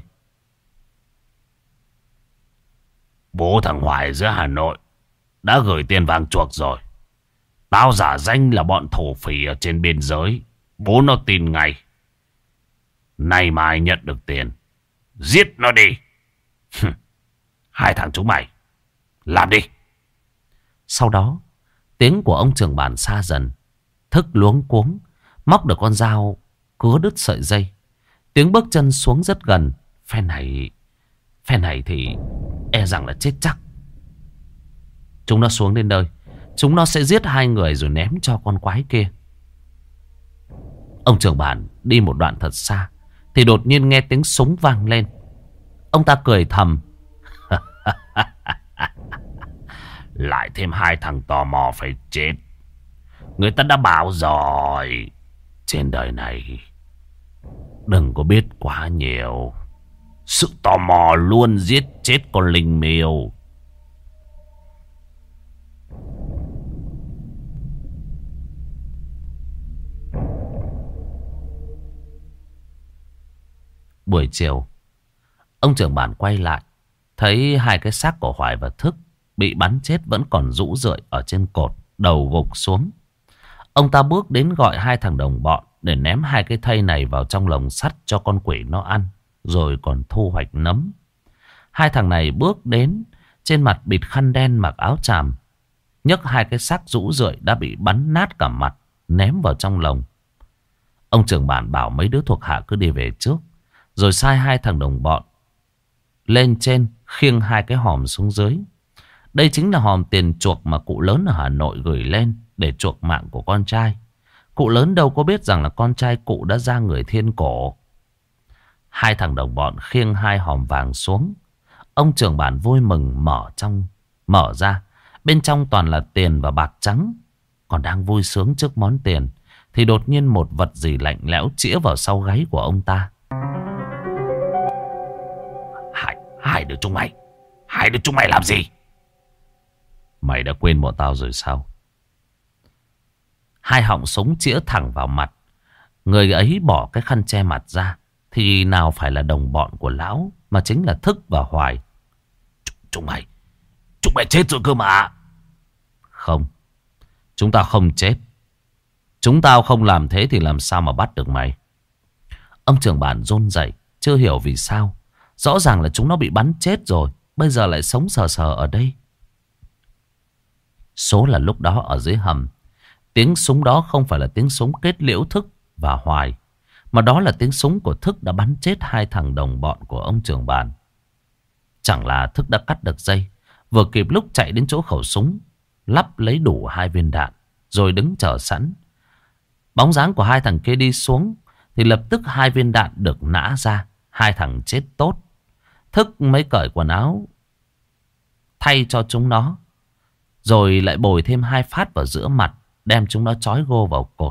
Bố thằng Hoài giữa Hà Nội đã gửi tiền vàng chuộc rồi. Tao giả danh là bọn thổ phỉ ở trên biên giới. Bố nó tin ngay. Nay mai nhận được tiền, giết nó đi. Hai thằng chúng mày làm đi. Sau đó tiếng của ông trưởng bản xa dần. Thức luống cuống móc được con dao cứa đứt sợi dây. Tiếng bước chân xuống rất gần. Phe này thì e rằng là chết chắc. Chúng nó xuống đến nơi, chúng nó sẽ giết hai người rồi ném cho con quái kia. Ông trưởng bản đi một đoạn thật xa thì đột nhiên nghe tiếng súng vang lên. Ông ta cười thầm. Lại thêm hai thằng tò mò phải chết. Người ta đã bảo rồi, trên đời này đừng có biết quá nhiều. Sự tò mò luôn giết chết con linh miêu. Buổi chiều, ông trưởng bản quay lại, thấy hai cái xác của Hoài và Thức bị bắn chết vẫn còn rũ rượi ở trên cột, đầu gục xuống. Ông ta bước đến gọi hai thằng đồng bọn để ném hai cái thây này vào trong lồng sắt cho con quỷ nó ăn, rồi còn thu hoạch nấm. Hai thằng này bước đến, trên mặt bịt khăn đen mặc áo tràm, nhấc hai cái xác rũ rượi đã bị bắn nát cả mặt, ném vào trong lồng. Ông trưởng bản bảo mấy đứa thuộc hạ cứ đi về trước, rồi sai hai thằng đồng bọn lên trên khiêng hai cái hòm xuống dưới. Đây chính là hòm tiền chuộc mà cụ lớn ở Hà Nội gửi lên để chuộc mạng của con trai. Cụ lớn đâu có biết rằng là con trai cụ đã ra người thiên cổ. Hai thằng đồng bọn khiêng hai hòm vàng xuống. Ông trưởng bản vui mừng mở ra. Bên trong toàn là tiền và bạc trắng. còn đang vui sướng trước món tiền thì đột nhiên một vật gì lạnh lẽo chĩa vào sau gáy của ông ta. Hai đứa chúng mày làm gì? Mày đã quên bọn tao rồi sao? Hai họng súng chĩa thẳng vào mặt. Người ấy bỏ cái khăn che mặt ra thì nào phải là đồng bọn của lão, mà chính là Thức và Hoài. Chúng mày chết rồi cơ mà. Không, chúng tao không chết. Chúng tao không làm thế thì làm sao mà bắt được mày? Ông trưởng bản run rẩy, chưa hiểu vì sao. Rõ ràng là chúng nó bị bắn chết rồi, bây giờ lại sống sờ sờ ở đây. Số là lúc đó ở dưới hầm, tiếng súng đó không phải là tiếng súng kết liễu Thức và Hoài, mà đó là tiếng súng của Thức đã bắn chết hai thằng đồng bọn của ông trưởng bản. Chẳng là Thức đã cắt được dây, vừa kịp lúc chạy đến chỗ khẩu súng, lắp lấy đủ 2 viên đạn, rồi đứng chờ sẵn. Bóng dáng của hai thằng kia đi xuống, thì lập tức 2 viên đạn được nã ra. Hai thằng chết tốt. Thức mới cởi quần áo thay cho chúng nó, rồi lại bồi thêm 2 phát vào giữa mặt, đem chúng nó trói gô vào cột.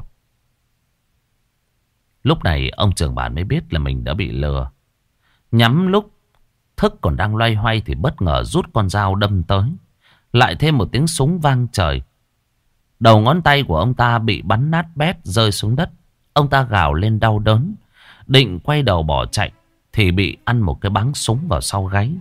Lúc này ông trưởng bản mới biết là mình đã bị lừa. Nhắm lúc Thức còn đang loay hoay thì bất ngờ rút con dao đâm tới. Lại thêm một tiếng súng vang trời. Đầu ngón tay của ông ta bị bắn nát bét rơi xuống đất. Ông ta gào lên đau đớn, định quay đầu bỏ chạy thì bị ăn một cái báng súng vào sau gáy.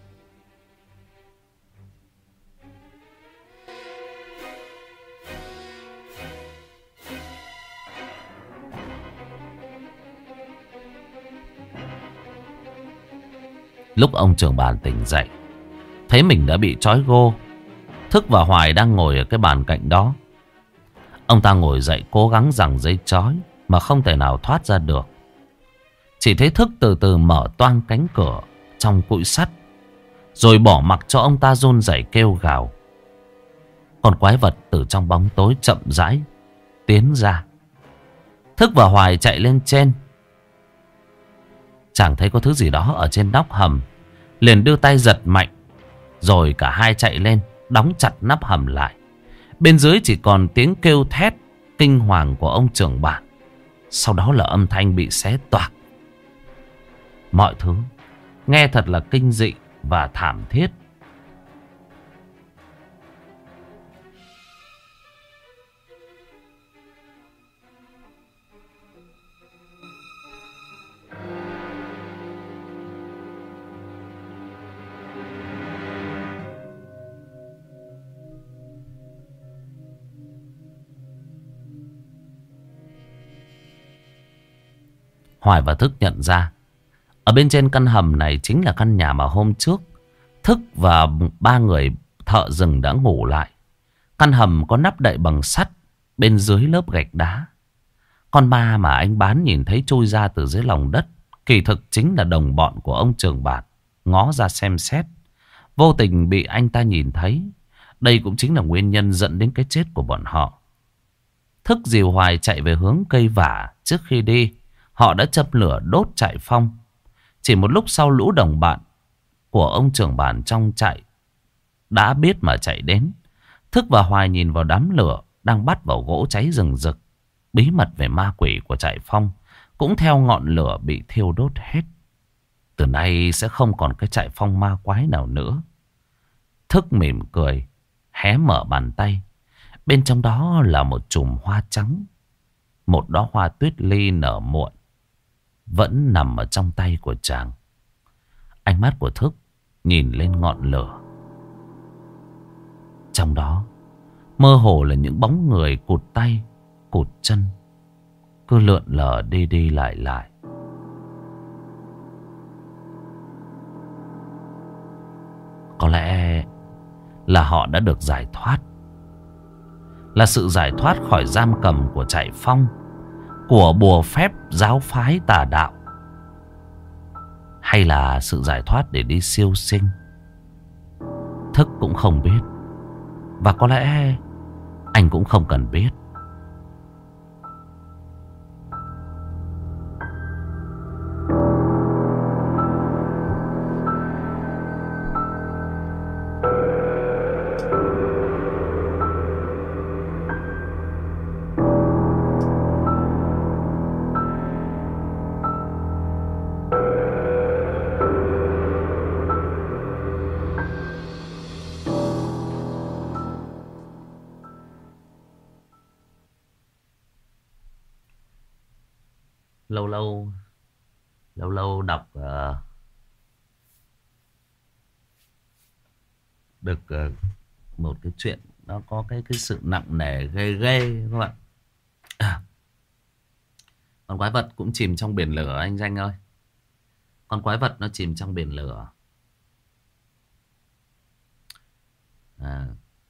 Lúc ông trưởng bản tỉnh dậy, thấy mình đã bị trói gô. Thức và Hoài đang ngồi ở cái bàn cạnh đó. Ông ta ngồi dậy cố gắng giằng dây trói mà không thể nào thoát ra được. Chỉ thấy Thức từ từ mở toang cánh cửa trong cụi sắt, rồi bỏ mặc cho ông ta run rẩy kêu gào. Con quái vật từ trong bóng tối chậm rãi tiến ra. Thức và Hoài chạy lên trên, chẳng thấy có thứ gì đó ở trên nóc hầm, liền đưa tay giật mạnh, rồi cả hai chạy lên đóng chặt nắp hầm lại. Bên dưới chỉ còn tiếng kêu thét kinh hoàng của ông trưởng bản. Sau đó là âm thanh bị xé toạc. Mọi thứ nghe thật là kinh dị và thảm thiết. Hoài và Thức nhận ra ở bên trên căn hầm này chính là căn nhà mà hôm trước Thức và 3 người thợ rừng đã ngủ lại. Căn hầm có nắp đậy bằng sắt, bên dưới lớp gạch đá. Con ma mà anh Bán nhìn thấy trôi ra từ dưới lòng đất kỳ thực chính là đồng bọn của ông trưởng bản. Ngó ra xem xét, vô tình bị anh ta nhìn thấy. Đây cũng chính là nguyên nhân dẫn đến cái chết của bọn họ. Thức dìu Hoài chạy về hướng cây vả. Trước khi đi, họ đã châm lửa đốt trại phong. Chỉ một lúc sau, lũ đồng bạn của ông trưởng bản trong trại đã biết mà chạy đến. Thức và Hoài nhìn vào đám lửa đang bắt vào gỗ cháy rừng rực. Bí mật về ma quỷ của trại phong cũng theo ngọn lửa bị thiêu đốt hết. Từ nay sẽ không còn cái trại phong ma quái nào nữa. Thức mỉm cười, hé mở bàn tay. Bên trong đó là một chùm hoa trắng. Một đóa hoa tuyết ly nở muộn vẫn nằm ở trong tay của chàng. Ánh mắt của Thức nhìn lên ngọn lửa. Trong đó mơ hồ là những bóng người cụt tay, cụt chân, cứ lượn lờ đi đi lại lại. Có lẽ là họ đã được giải thoát. Là sự giải thoát khỏi giam cầm của trại phong, của bùa phép giáo phái tà đạo, hay là sự giải thoát để đi siêu sinh. Thức cũng không biết. Và có lẽ anh cũng không cần biết. Lâu lâu lâu lâu đọc được một cái chuyện nó có cái sự nặng nề ghê ghê các bạn. Con quái vật cũng chìm trong biển lửa anh Danh ơi. Con quái vật nó chìm trong biển lửa. À,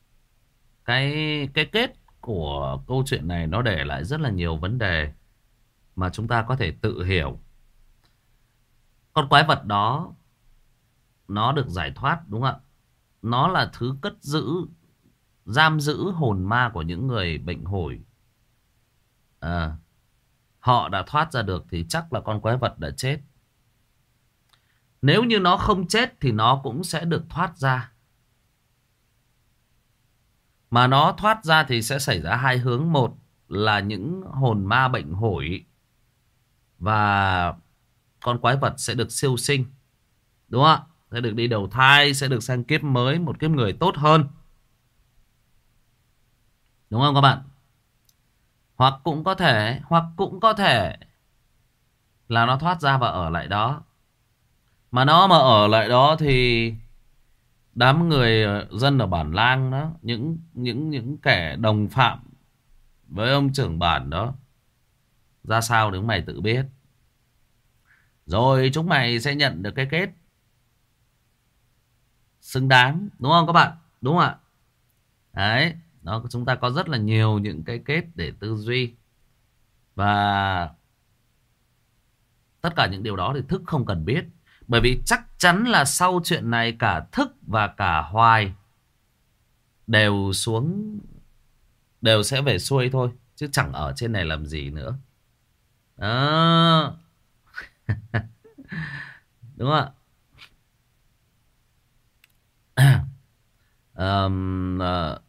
cái kết của câu chuyện này nó để lại rất là nhiều vấn đề mà chúng ta có thể tự hiểu. Con quái vật đó nó được giải thoát đúng không ạ? Nó là thứ cất giữ, giam giữ hồn ma của những người bệnh hủi. À, họ đã thoát ra được thì chắc là con quái vật đã chết. Nếu như nó không chết thì nó cũng sẽ được thoát ra. Mà nó thoát ra thì sẽ xảy ra hai hướng. Một là những hồn ma bệnh hủi và con quái vật sẽ được siêu sinh. Đúng không ạ? Sẽ được đi đầu thai, sẽ được sang kiếp mới, một kiếp người tốt hơn. Đúng không các bạn? Hoặc cũng có thể là nó thoát ra và ở lại đó. Mà nó mà ở lại đó thì đám người dân ở bản lang đó, những kẻ đồng phạm với ông trưởng bản đó, ra sao thì chúng mày tự biết. Rồi chúng mày sẽ nhận được cái kết xứng đáng, đúng không các bạn? Đúng không ạ? Đấy, đó, chúng ta có rất là nhiều những cái kết để tư duy. Và tất cả những điều đó thì Thức không cần biết. Bởi vì chắc chắn là sau chuyện này cả Thức và cả Hoài đều xuống, đều sẽ về xuôi thôi, chứ chẳng ở trên này làm gì nữa. Đó. Đúng không ạ? Ờ,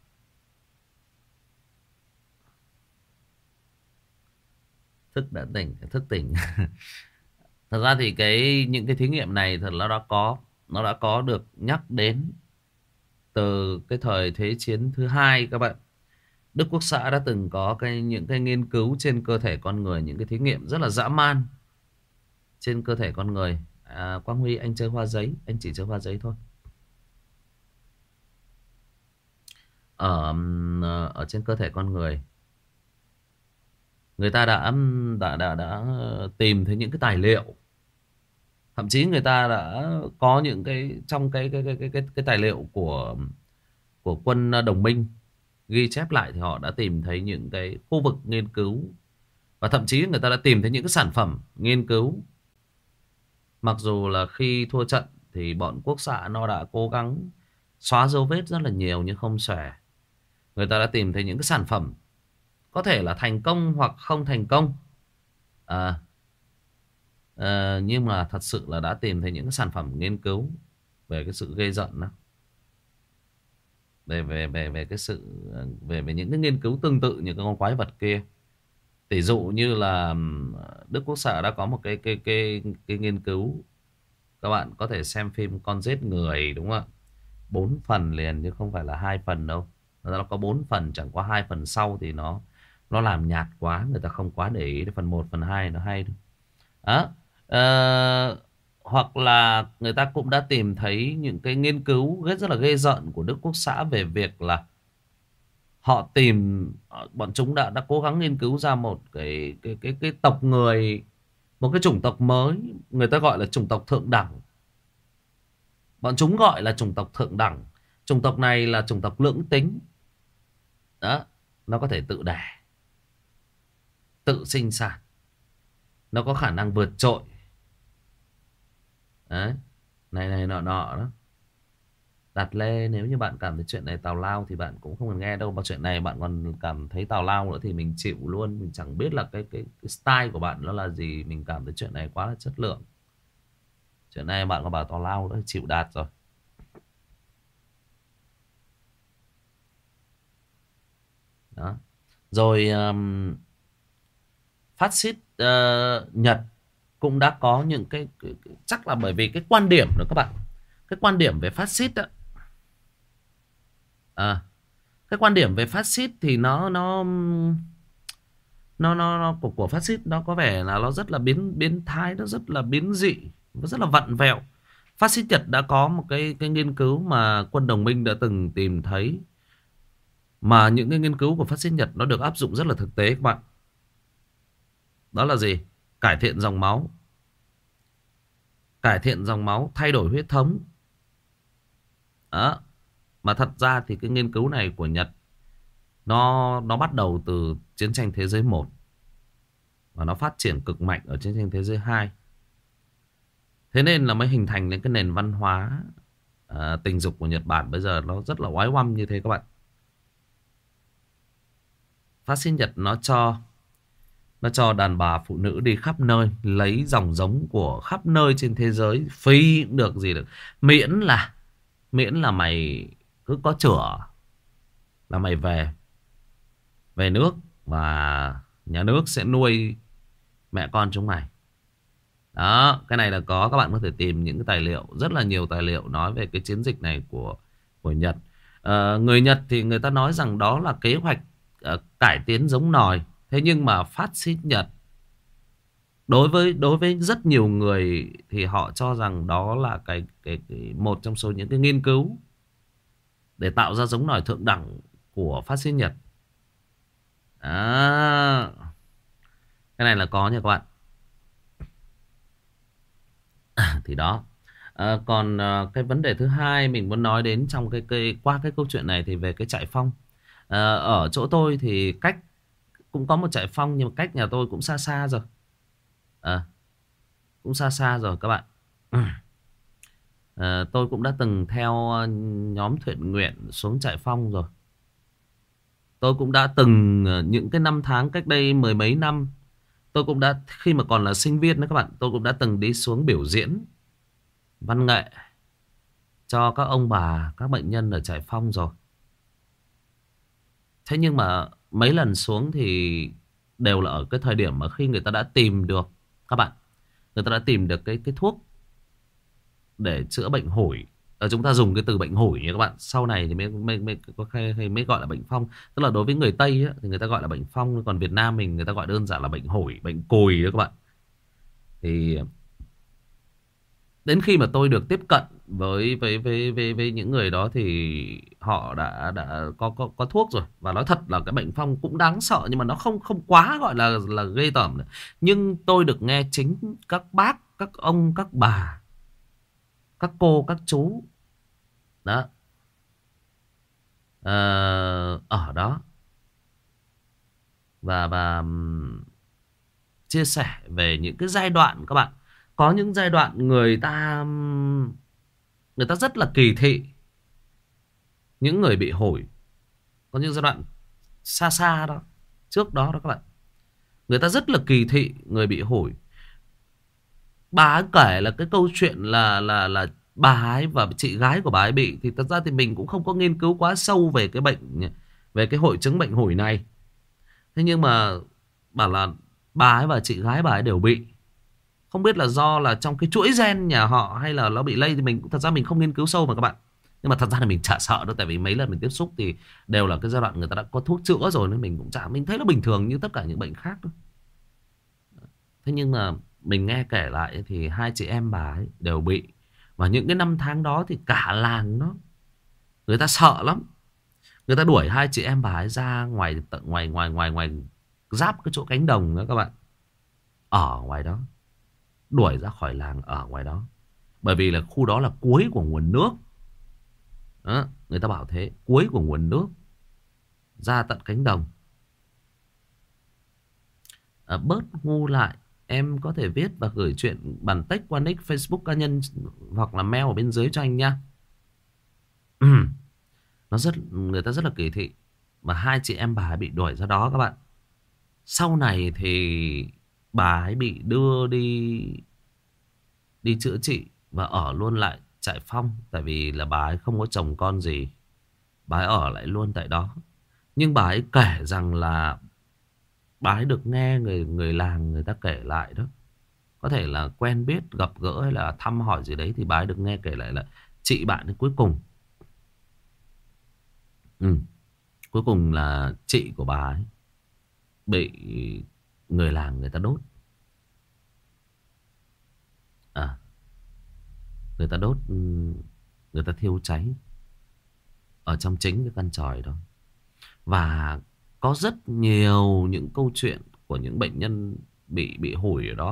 Thức đã tỉnh, Thức tỉnh. Thật ra thì những cái thí nghiệm này thật nó đã có được nhắc đến từ cái thời Thế chiến thứ hai các bạn. Đức Quốc xã đã từng có những cái nghiên cứu trên cơ thể con người, những cái thí nghiệm rất là dã man trên cơ thể con người. Quang Huy anh chơi hoa giấy, anh chỉ chơi hoa giấy thôi. Ở trên cơ thể con người, người ta đã tìm thấy những cái tài liệu. Thậm chí người ta đã có những cái trong cái tài liệu của quân đồng minh ghi chép lại, thì họ đã tìm thấy những cái khu vực nghiên cứu, và thậm chí người ta đã tìm thấy những cái sản phẩm nghiên cứu. Mặc dù là khi thua trận thì bọn Quốc xã nó đã cố gắng xóa dấu vết rất là nhiều nhưng không xuể. Người ta đã tìm thấy những cái sản phẩm có thể là thành công hoặc không thành công. Nhưng mà thật sự là đã tìm thấy những cái sản phẩm nghiên cứu về cái sự ghê rợn đó. Về cái sự về những cái nghiên cứu tương tự như cái con quái vật kia. Tỷ dụ như là Đức Quốc xã đã có một cái nghiên cứu. Các bạn có thể xem phim Con giết người đúng không ạ? 4 phần liền chứ không phải là 2 phần đâu. Nó có 4 phần, chẳng qua 2 phần sau thì nó làm nhạt quá, người ta không quá để ý. Phần 1, phần 2 nó hay đó. Hoặc là người ta cũng đã tìm thấy những cái nghiên cứu rất là ghê rợn của Đức Quốc xã về việc là họ tìm, bọn chúng đã cố gắng nghiên cứu ra một cái tộc người, một cái chủng tộc mới, người ta gọi là chủng tộc thượng đẳng. Bọn chúng gọi là chủng tộc thượng đẳng. Chủng tộc này là chủng tộc lưỡng tính. Đó, nó có thể tự đẻ, tự sinh sản, nó có khả năng vượt trội. Đấy, này nọ đó. Đặt lê, nếu như bạn cảm thấy chuyện này tào lao thì bạn cũng không cần nghe đâu. Mà chuyện này bạn còn cảm thấy tào lao nữa thì mình chịu luôn. Mình chẳng biết là cái style của bạn nó là gì. Mình cảm thấy chuyện này quá là chất lượng. Chuyện này bạn còn bảo tào lao nữa thì chịu đạt rồi. Đó. Rồi phát xít Nhật cũng đã có những chắc là bởi vì cái quan điểm nữa các bạn. Cái quan điểm về phát xít đó, cái quan điểm về phát xít thì nó nó của phát xít nó có vẻ là nó rất là biến thái, nó rất là biến dị, nó rất là vặn vẹo. Phát xít Nhật đã có một cái nghiên cứu mà quân đồng minh đã từng tìm thấy, mà những cái nghiên cứu của phát xít Nhật nó được áp dụng rất là thực tế các bạn. Đó là gì? Cải thiện dòng máu, cải thiện dòng máu, thay đổi huyết thống. Đó. Mà thật ra thì cái nghiên cứu này của Nhật nó bắt đầu từ chiến tranh thế giới 1 và nó phát triển cực mạnh ở chiến tranh thế giới 2. Thế nên là mới hình thành lên cái nền văn hóa tình dục của Nhật Bản bây giờ nó rất là oái oăm như thế các bạn. Phát xít Nhật nó cho đàn bà phụ nữ đi khắp nơi, lấy dòng giống của khắp nơi trên thế giới, phi cũng được gì được, miễn là mày cứ có chửa là mày về nước và nhà nước sẽ nuôi mẹ con chúng mày. Đó, cái này là có, các bạn có thể tìm những cái tài liệu, rất là nhiều tài liệu nói về cái chiến dịch này của Nhật. Người Nhật thì người ta nói rằng đó là kế hoạch cải tiến giống nòi. Thế nhưng mà phát xít Nhật đối với rất nhiều người thì họ cho rằng đó là cái một trong số những cái nghiên cứu để tạo ra giống nòi thượng đẳng của phát xít Nhật. Cái này là có nha các bạn. Thì đó. Còn cái vấn đề thứ hai mình muốn nói đến trong qua cái câu chuyện này thì về cái trại phong. Ở chỗ tôi thì cũng có một trại phong, nhưng mà cách nhà tôi cũng xa xa rồi. Cũng xa xa rồi các bạn. Tôi cũng đã từng theo nhóm thiện nguyện xuống trại phong rồi. Tôi cũng đã từng những cái năm tháng cách đây mười mấy năm, tôi cũng đã, khi mà còn là sinh viên đó các bạn, tôi cũng đã từng đi xuống biểu diễn văn nghệ cho các ông bà, các bệnh nhân ở trại phong rồi. Thế nhưng mà mấy lần xuống thì đều là ở cái thời điểm mà khi người ta đã tìm được, các bạn, người ta đã tìm được cái thuốc để chữa bệnh hủi. Chúng ta dùng cái từ bệnh hủi nha các bạn. Sau này thì mới gọi là bệnh phong. Tức là đối với người Tây á, thì người ta gọi là bệnh phong. Còn Việt Nam mình người ta gọi đơn giản là bệnh hủi, bệnh cùi đó các bạn. Thì đến khi mà tôi được tiếp cận với những người đó thì họ đã có thuốc rồi. Và nói thật là cái bệnh phong cũng đáng sợ, nhưng mà nó không quá gọi là ghê tởm nữa. Nhưng tôi được nghe chính các bác, các ông, các bà, các cô, các chú đó ở đó và chia sẻ về những cái giai đoạn các bạn. Có những giai đoạn người ta rất là kỳ thị những người bị hủi. Có những giai đoạn xa xa đó, trước đó các bạn, người ta rất là kỳ thị người bị hủi. Bà ấy kể là cái câu chuyện là bà ấy và chị gái của bà ấy bị, thì thật ra thì mình cũng không có nghiên cứu quá sâu về cái bệnh, về cái hội chứng bệnh hủi này. Thế nhưng mà bảo là bà ấy và chị gái bà ấy đều bị. Không biết là do là trong cái chuỗi gen nhà họ hay là nó bị lây, thì thật ra mình không nghiên cứu sâu mà các bạn. Nhưng mà thật ra là mình chả sợ đâu, tại vì mấy lần mình tiếp xúc thì đều là cái giai đoạn người ta đã có thuốc chữa rồi, nên mình cũng chả, mình thấy nó bình thường như tất cả những bệnh khác thôi. Thế nhưng mà mình nghe kể lại thì hai chị em bà ấy đều bị. Và những cái năm tháng đó thì cả làng đó, người ta sợ lắm. Người ta đuổi hai chị em bà ấy ra ngoài giáp cái chỗ cánh đồng đó các bạn. Ở ngoài đó, đuổi ra khỏi làng ở ngoài đó. Bởi vì là khu đó là cuối của nguồn nước đó, người ta bảo thế, cuối của nguồn nước, ra tận cánh đồng. Bớt ngu lại, em có thể viết và gửi chuyện bản text qua nick Facebook cá nhân hoặc là mail ở bên dưới cho anh nha. Người ta rất là kỳ thị. Mà hai chị em bà ấy bị đuổi ra đó các bạn. Sau này thì bà ấy bị đưa đi chữa trị và ở luôn lại trại phong. Tại vì là bà ấy không có chồng con gì, bà ấy ở lại luôn tại đó. Nhưng bà ấy kể rằng là bà ấy được nghe người làng người ta kể lại đó. Có thể là quen biết, gặp gỡ hay là thăm hỏi gì đấy, thì bà ấy được nghe kể lại là chị bạn ấy cuối cùng là chị của bà ấy bị người làng người ta đốt. Người ta đốt, người ta thiêu cháy ở trong chính cái căn chòi đó. Và có rất nhiều những câu chuyện của những bệnh nhân bị hủi ở đó,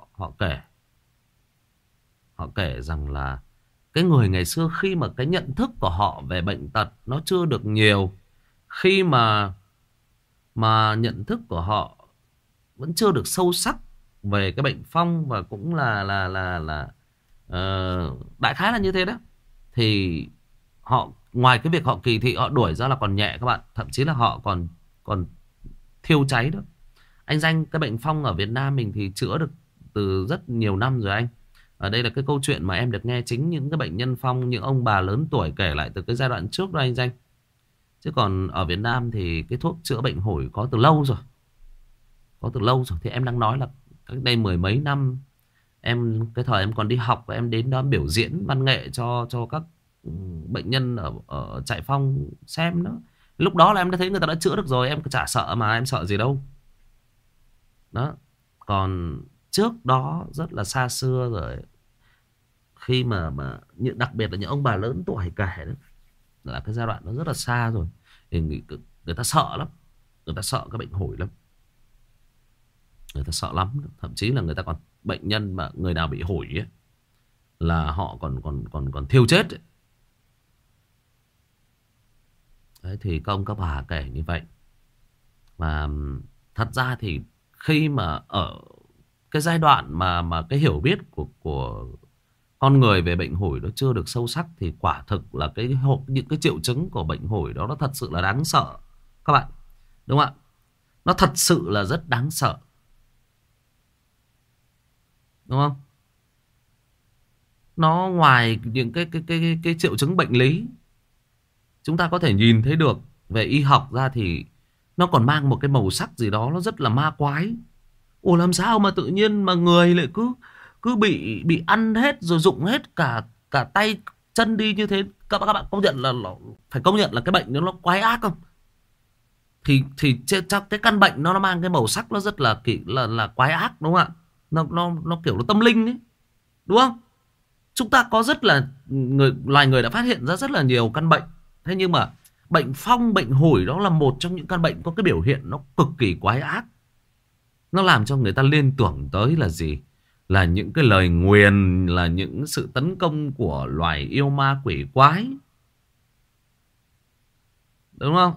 họ kể rằng là cái người ngày xưa khi mà cái nhận thức của họ về bệnh tật nó chưa được nhiều, khi mà nhận thức của họ vẫn chưa được sâu sắc về cái bệnh phong, và cũng là đại khái là như thế đó, thì họ ngoài cái việc họ kỳ thị, họ đuổi ra là còn nhẹ các bạn, thậm chí là họ còn thiêu cháy đó. Anh Danh, cái bệnh phong ở Việt Nam mình thì chữa được từ rất nhiều năm rồi anh. Ở đây là cái câu chuyện mà em được nghe chính những cái bệnh nhân phong, những ông bà lớn tuổi kể lại từ cái giai đoạn trước đó anh Danh. Chứ còn ở Việt Nam thì cái thuốc chữa bệnh hủi có từ lâu rồi. Thì em đang nói là cách đây mười mấy năm, cái thời em còn đi học, em đến đó biểu diễn văn nghệ cho các bệnh nhân ở trại phong xem đó. Lúc đó là em đã thấy người ta đã chữa được rồi, em chả sợ mà, em sợ gì đâu. Đó. Còn trước đó rất là xa xưa rồi, khi mà đặc biệt là những ông bà lớn tuổi kể đó, là cái giai đoạn nó rất là xa rồi, thì người ta sợ lắm, người ta sợ cái bệnh hủi lắm, người ta sợ lắm. Thậm chí là người ta còn, bệnh nhân mà người nào bị hủi ấy, là họ còn thiêu chết ấy. Đấy, thì các ông các bà kể như vậy. Và thật ra thì khi mà ở cái giai đoạn mà cái hiểu biết của con người về bệnh hủi nó chưa được sâu sắc, thì quả thực là những cái triệu chứng của bệnh hủi đó nó thật sự là đáng sợ các bạn, đúng không ạ? Nó thật sự là rất đáng sợ, đúng không? Nó ngoài những cái triệu chứng bệnh lý chúng ta có thể nhìn thấy được về y học ra, thì nó còn mang một cái màu sắc gì đó nó rất là ma quái. Ủa làm sao mà tự nhiên mà người lại cứ bị ăn hết rồi rụng hết cả tay chân đi như thế? Các bạn công nhận là phải công nhận là cái bệnh nó quái ác không? Thì chắc cái căn bệnh nó mang cái màu sắc nó rất là quái ác, đúng không ạ? Nó kiểu nó tâm linh ấy, đúng không? Chúng ta có rất là loài người đã phát hiện ra rất là nhiều căn bệnh. Thế nhưng mà bệnh phong, bệnh hủi đó là một trong những căn bệnh có cái biểu hiện nó cực kỳ quái ác. Nó làm cho người ta liên tưởng tới là gì? Là những cái lời nguyền, là những sự tấn công của loài yêu ma quỷ quái, đúng không?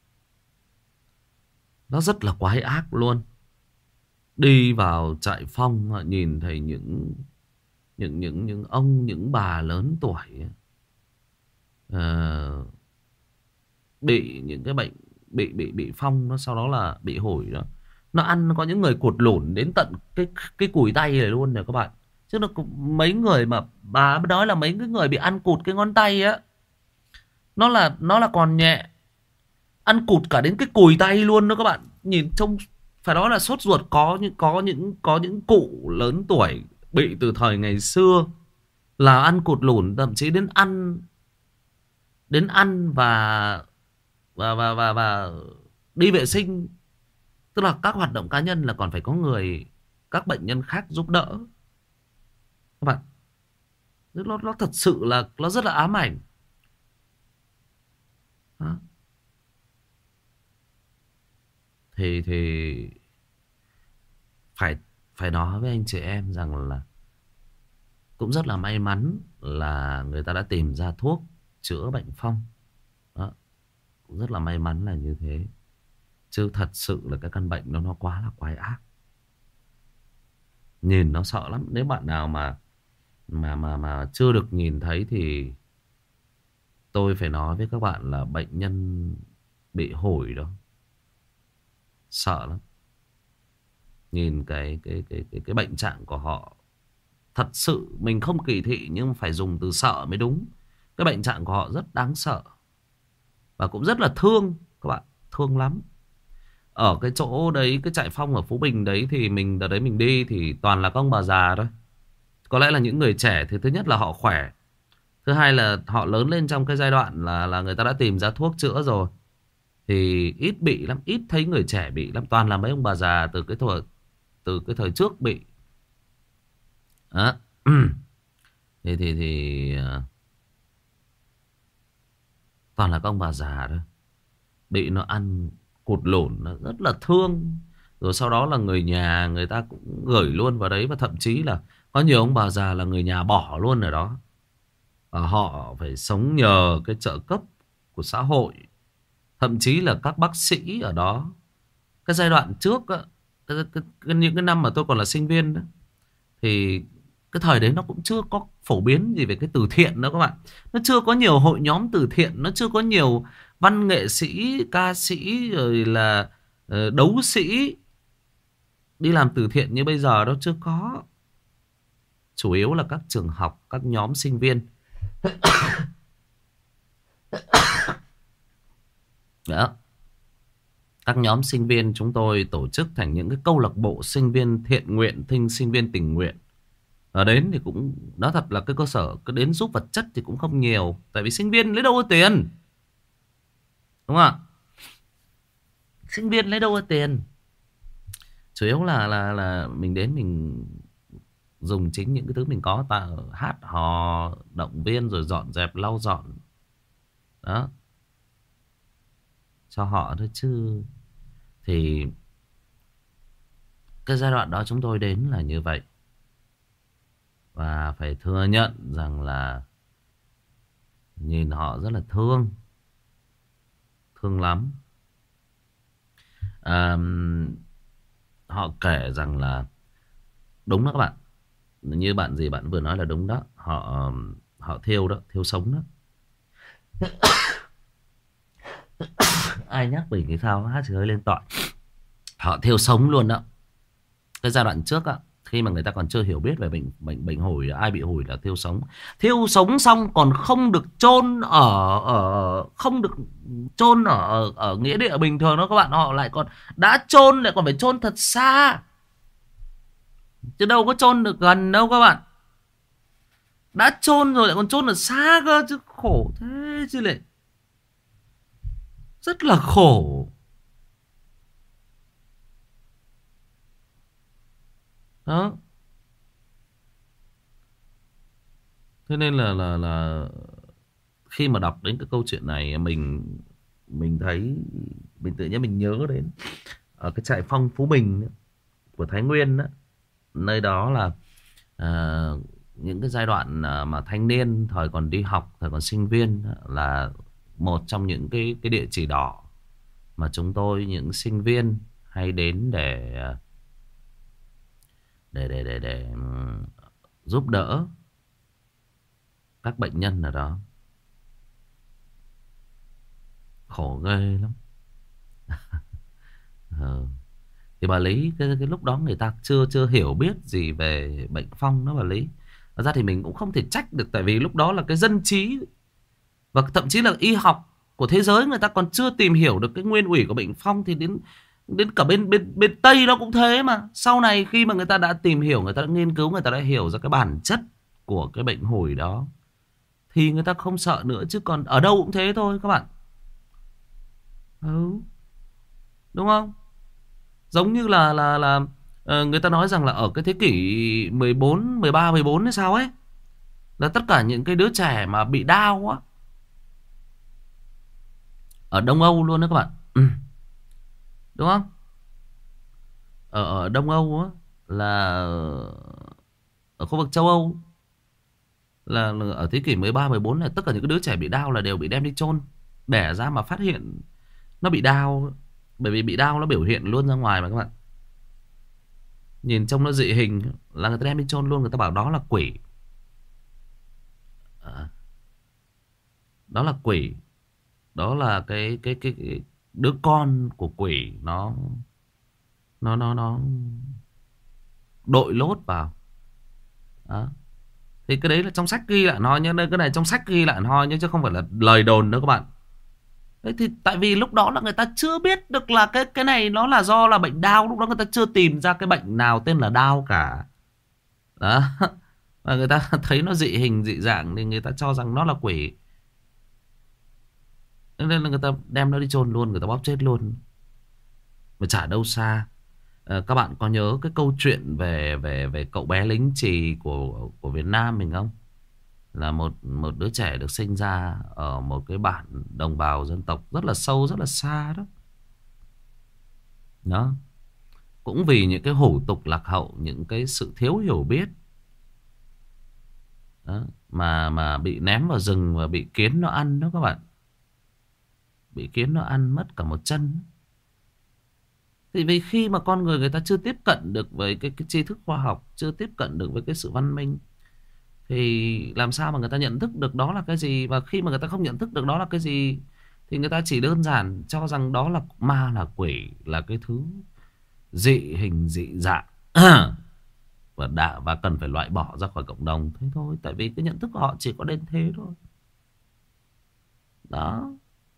Nó rất là quái ác luôn. Đi vào trại phong họ nhìn thấy những ông, những bà lớn tuổi bị những cái bệnh bị phong, nó sau đó là bị hủi đó. Nó ăn, có những người cụt lủn đến tận cái cùi tay này luôn nè các bạn. Chứ nó mấy người mà bà nói là mấy cái người bị ăn cụt cái ngón tay á, nó là còn nhẹ, ăn cụt cả đến cái cùi tay luôn đó các bạn. Nhìn trông phải nói là sốt ruột. Có những cụ lớn tuổi bị từ thời ngày xưa là ăn cụt lủn, thậm chí đến ăn và đi vệ sinh, tức là các hoạt động cá nhân là còn phải có các bệnh nhân khác giúp đỡ các bạn. Nó thật sự là nó rất là ám ảnh đó. Thì phải nói với anh chị em rằng là cũng rất là may mắn là người ta đã tìm ra thuốc chữa bệnh phong đó. Cũng rất là may mắn là như thế. Chứ thật sự là cái căn bệnh nó quá là quái ác, nhìn nó sợ lắm. Nếu bạn nào mà chưa được nhìn thấy thì tôi phải nói với các bạn là bệnh nhân bị hủi đó sợ lắm. Nhìn cái bệnh trạng của họ, thật sự mình không kỳ thị nhưng phải dùng từ sợ mới đúng. Cái bệnh trạng của họ rất đáng sợ và cũng rất là thương các bạn, thương lắm. Ở cái chỗ đấy, cái trại phong ở Phú Bình đấy, thì đợt đấy mình đi thì toàn là các ông bà già thôi. Có lẽ là những người trẻ thì thứ nhất là họ khỏe, thứ hai là họ lớn lên trong cái giai đoạn là người ta đã tìm ra thuốc chữa rồi, thì ít bị lắm, ít thấy người trẻ bị lắm. Toàn là mấy ông bà già từ cái từ cái thời trước bị. Đó. Thì toàn là các ông bà già thôi. Bị nó ăn cụt lủn, nó rất là thương. Rồi sau đó là người nhà người ta cũng gửi luôn vào đấy. Và thậm chí là có nhiều ông bà già là người nhà bỏ luôn ở đó. Và họ phải sống nhờ cái trợ cấp của xã hội. Thậm chí là các bác sĩ ở đó. Cái giai đoạn trước á, những cái năm mà tôi còn là sinh viên đó, thì cái thời đấy nó cũng chưa có phổ biến gì về cái từ thiện đâu các bạn. Nó chưa có nhiều hội nhóm từ thiện. Nó chưa có nhiều văn nghệ sĩ, ca sĩ, rồi là đấu sĩ đi làm từ thiện như bây giờ đâu, chưa có. Chủ yếu là các trường học, các nhóm sinh viên. Đó. Các nhóm sinh viên chúng tôi tổ chức thành những cái câu lạc bộ sinh viên thiện nguyện, sinh viên tình nguyện. Ở đến thì cũng nói thật là cái cơ sở cái đến giúp vật chất thì cũng không nhiều. Tại vì sinh viên lấy đâu có tiền, đúng không ạ? Sinh viên lấy đâu có tiền. Chủ yếu là mình đến mình dùng chính những cái thứ mình có, hát hò động viên rồi dọn dẹp lau dọn đó cho họ thôi chứ. Thì cái giai đoạn đó chúng tôi đến là như vậy. Và phải thừa nhận rằng là nhìn họ rất là thương. Thương lắm. Họ kể rằng là đúng đó các bạn. Như bạn vừa nói là đúng đó. Họ thiêu đó, thiêu sống đó. Ai nhắc mình cái sao hát hơi lên tọa. Họ thiêu sống luôn đó. Cái giai đoạn trước á, khi mà người ta còn chưa hiểu biết về bệnh hủi, ai bị hủi là thiêu sống. Thiêu sống xong còn không được chôn không được chôn ở nghĩa địa bình thường đó các bạn. Họ lại còn đã chôn lại còn phải chôn thật xa, chứ đâu có chôn được gần đâu các bạn. Đã chôn rồi lại còn chôn ở xa cơ, chứ khổ thế chứ lại. Rất là khổ. Đó. Thế nên là khi mà đọc đến cái câu chuyện này, mình thấy mình tự nhiên mình nhớ đến ở cái trại Phong Phú Bình của Thái Nguyên đó. Nơi đó là những cái giai đoạn mà thanh niên thời còn đi học, thời còn sinh viên là một trong những cái địa chỉ đỏ mà chúng tôi, những sinh viên hay đến để giúp đỡ các bệnh nhân ở đó. Khổ ghê lắm. Thì bà Lý cái lúc đó người ta chưa hiểu biết gì về bệnh phong đó bà Lý. Thật ra thì mình cũng không thể trách được, tại vì lúc đó là cái dân trí và thậm chí là y học của thế giới người ta còn chưa tìm hiểu được cái nguyên ủy của bệnh phong. Thì đến cả bên Tây nó cũng thế mà. Sau này khi mà người ta đã tìm hiểu, người ta đã nghiên cứu, người ta đã hiểu ra cái bản chất của cái bệnh hủi đó, thì người ta không sợ nữa. Chứ còn ở đâu cũng thế thôi các bạn. Đúng không? Giống như là người ta nói rằng là ở cái thế kỷ 14, 13, 14 hay sao ấy, là tất cả những cái đứa trẻ mà bị đau á, ở Đông Âu luôn đó các bạn. Đúng không? Ở Đông Âu á, là ở khu vực châu Âu, là ở thế kỷ 13, 14 là tất cả những cái đứa trẻ bị đau là đều bị đem đi chôn. Đẻ ra mà phát hiện nó bị đau, bởi vì bị đau nó biểu hiện luôn ra ngoài mà các bạn. Nhìn trông nó dị hình là người ta đem đi chôn luôn. Người ta bảo đó là quỷ. Đó là quỷ. Đó là cái đứa con của quỷ. Nó đội lốt vào đó. Thì cái đấy là trong sách ghi lại nói nhé. Cái này trong sách ghi lại nói nhé, chứ không phải là lời đồn đâu các bạn. Đấy thì tại vì lúc đó là người ta chưa biết được là cái này nó là do là bệnh đau. Lúc đó người ta chưa tìm ra cái bệnh nào tên là đau cả. Đó. Và người ta thấy nó dị hình dị dạng thì người ta cho rằng nó là quỷ. Nên là người ta đem nó đi chôn luôn, người ta bóp chết luôn. Mà chả đâu xa. Các bạn có nhớ cái câu chuyện về về cậu bé lính chì của Việt Nam mình không? Là một đứa trẻ được sinh ra ở một cái bản đồng bào dân tộc rất là sâu, rất là xa đó. Đó. Cũng vì những cái hủ tục lạc hậu, những cái sự thiếu hiểu biết đó, mà bị ném vào rừng và bị kiến nó ăn đó các bạn. Bị kiến nó ăn mất cả một chân. Thì vì khi mà con người ta chưa tiếp cận được với cái tri thức khoa học, chưa tiếp cận được với cái sự văn minh, thì làm sao mà người ta nhận thức được đó là cái gì. Và khi mà người ta không nhận thức được đó là cái gì, thì người ta chỉ đơn giản cho rằng đó là ma, là quỷ, là cái thứ dị hình dị dạng và cần phải loại bỏ ra khỏi cộng đồng. Thế thôi. Tại vì cái nhận thức của họ chỉ có đến thế thôi. Đó.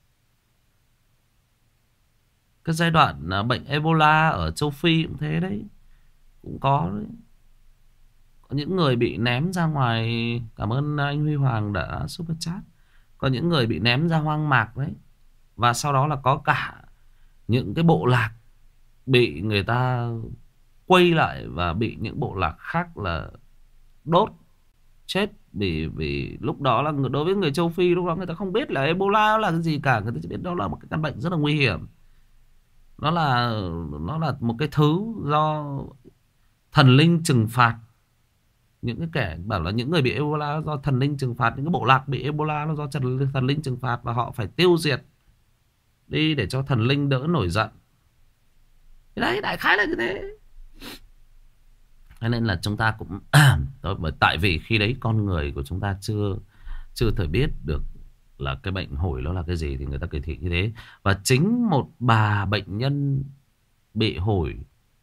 Cái giai đoạn bệnh Ebola ở châu Phi cũng thế đấy. Cũng có đấy. Có những người bị ném ra ngoài. Cảm ơn anh Huy Hoàng đã super chat. Có những người bị ném ra hoang mạc đấy. Và sau đó là có cả những cái bộ lạc bị người ta quay lại, và bị những bộ lạc khác là đốt chết. Vì lúc đó là đối với người châu Phi, lúc đó người ta không biết là Ebola là cái gì cả. Người ta chỉ biết đó là một cái căn bệnh rất là nguy hiểm. Nó là một cái thứ do thần linh trừng phạt. Những cái kẻ bảo là những người bị Ebola do thần linh trừng phạt. Những cái bộ lạc bị Ebola nó do thần linh trừng phạt, và họ phải tiêu diệt đi để cho thần linh đỡ nổi giận. Thế đấy, đại khái là như thế. Cho nên là chúng ta cũng tại vì khi đấy con người của chúng ta chưa thể biết được là cái bệnh hổi nó là cái gì, thì người ta kỳ thị như thế. Và chính một bà bệnh nhân bị hổi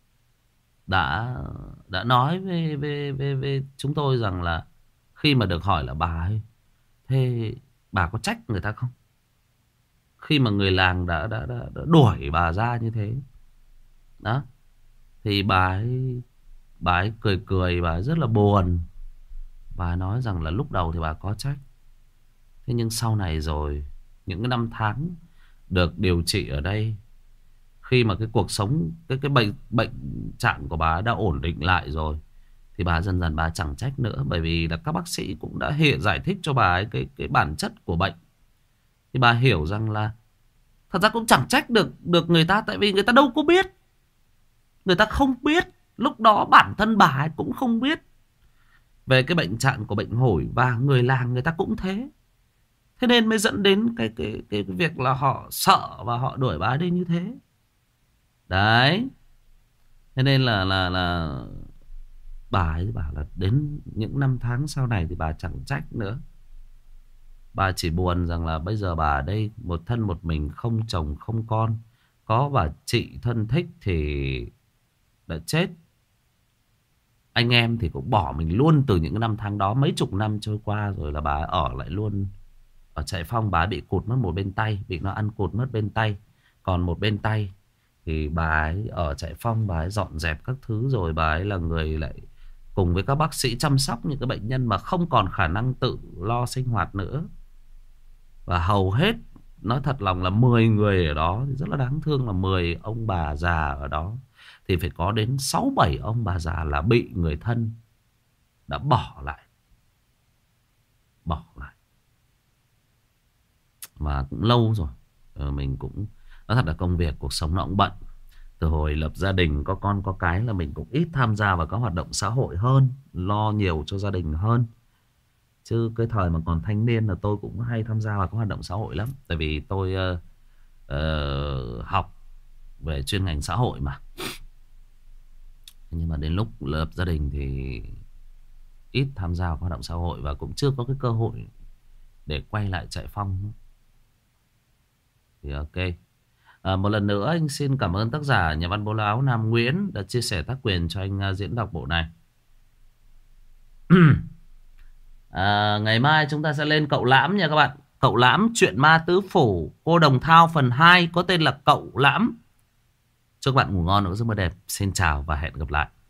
đã nói về chúng tôi rằng là khi mà được hỏi là bà ấy, thế bà có trách người ta không, khi mà người làng đã đuổi bà ra như thế đó. Thì bà ấy cười cười, bà ấy rất là buồn. Bà ấy nói rằng là lúc đầu thì bà có trách, thế nhưng sau này rồi, những cái năm tháng được điều trị ở đây, khi mà cái cuộc sống, cái bệnh trạng của bà đã ổn định lại rồi, thì bà dần dần bà chẳng trách nữa. Bởi vì là các bác sĩ cũng đã giải thích cho bà ấy cái bản chất của bệnh. Thì bà hiểu rằng là thật ra cũng chẳng trách được người ta. Tại vì người ta đâu có biết. Người ta không biết. Lúc đó bản thân bà ấy cũng không biết về cái bệnh trạng của bệnh hổi. Và người làng người ta cũng thế. Thế nên mới dẫn đến cái việc là họ sợ và họ đuổi bà ấy đi như thế. Đấy. Thế nên là bà ấy bảo là đến những năm tháng sau này thì bà chẳng trách nữa. Bà chỉ buồn rằng là bây giờ bà ở đây một thân một mình, không chồng không con. Có bà chị thân thích thì đã chết. Anh em thì cũng bỏ mình luôn từ những năm tháng đó. Mấy chục năm trôi qua rồi là bà ở lại luôn. Ở Trại Phong bà bị cụt mất một bên tay. Bị nó ăn cụt mất bên tay. Còn một bên tay thì bà ấy ở Trại Phong, bà ấy dọn dẹp các thứ. Rồi bà ấy là người lại cùng với các bác sĩ chăm sóc những cái bệnh nhân mà không còn khả năng tự lo sinh hoạt nữa. Và hầu hết, nói thật lòng là 10 người ở đó thì rất là đáng thương, là 10 ông bà già ở đó thì phải có đến 6-7 ông bà già là bị người thân đã bỏ lại. Bỏ lại. Mà cũng lâu rồi. Mình cũng nói thật là công việc, cuộc sống nó cũng bận. Từ hồi lập gia đình có con có cái là mình cũng ít tham gia vào các hoạt động xã hội hơn, lo nhiều cho gia đình hơn. Chứ cái thời mà còn thanh niên là tôi cũng hay tham gia vào các hoạt động xã hội lắm. Tại vì tôi học về chuyên ngành xã hội mà. Nhưng mà đến lúc lập gia đình thì ít tham gia vào các hoạt động xã hội. Và cũng chưa có cái cơ hội để quay lại Trại Phong. Thì ok. Một lần nữa anh xin cảm ơn tác giả nhà văn bố láo Nam Nguyễn đã chia sẻ tác quyền cho anh diễn đọc bộ này. Ngày mai chúng ta sẽ lên Cậu Lãm nha các bạn. Cậu Lãm chuyện ma tứ phủ cô Đồng Thao phần 2 có tên là Cậu Lãm. Chúc các bạn ngủ ngon, nỗi giấc mơ đẹp. Xin chào và hẹn gặp lại.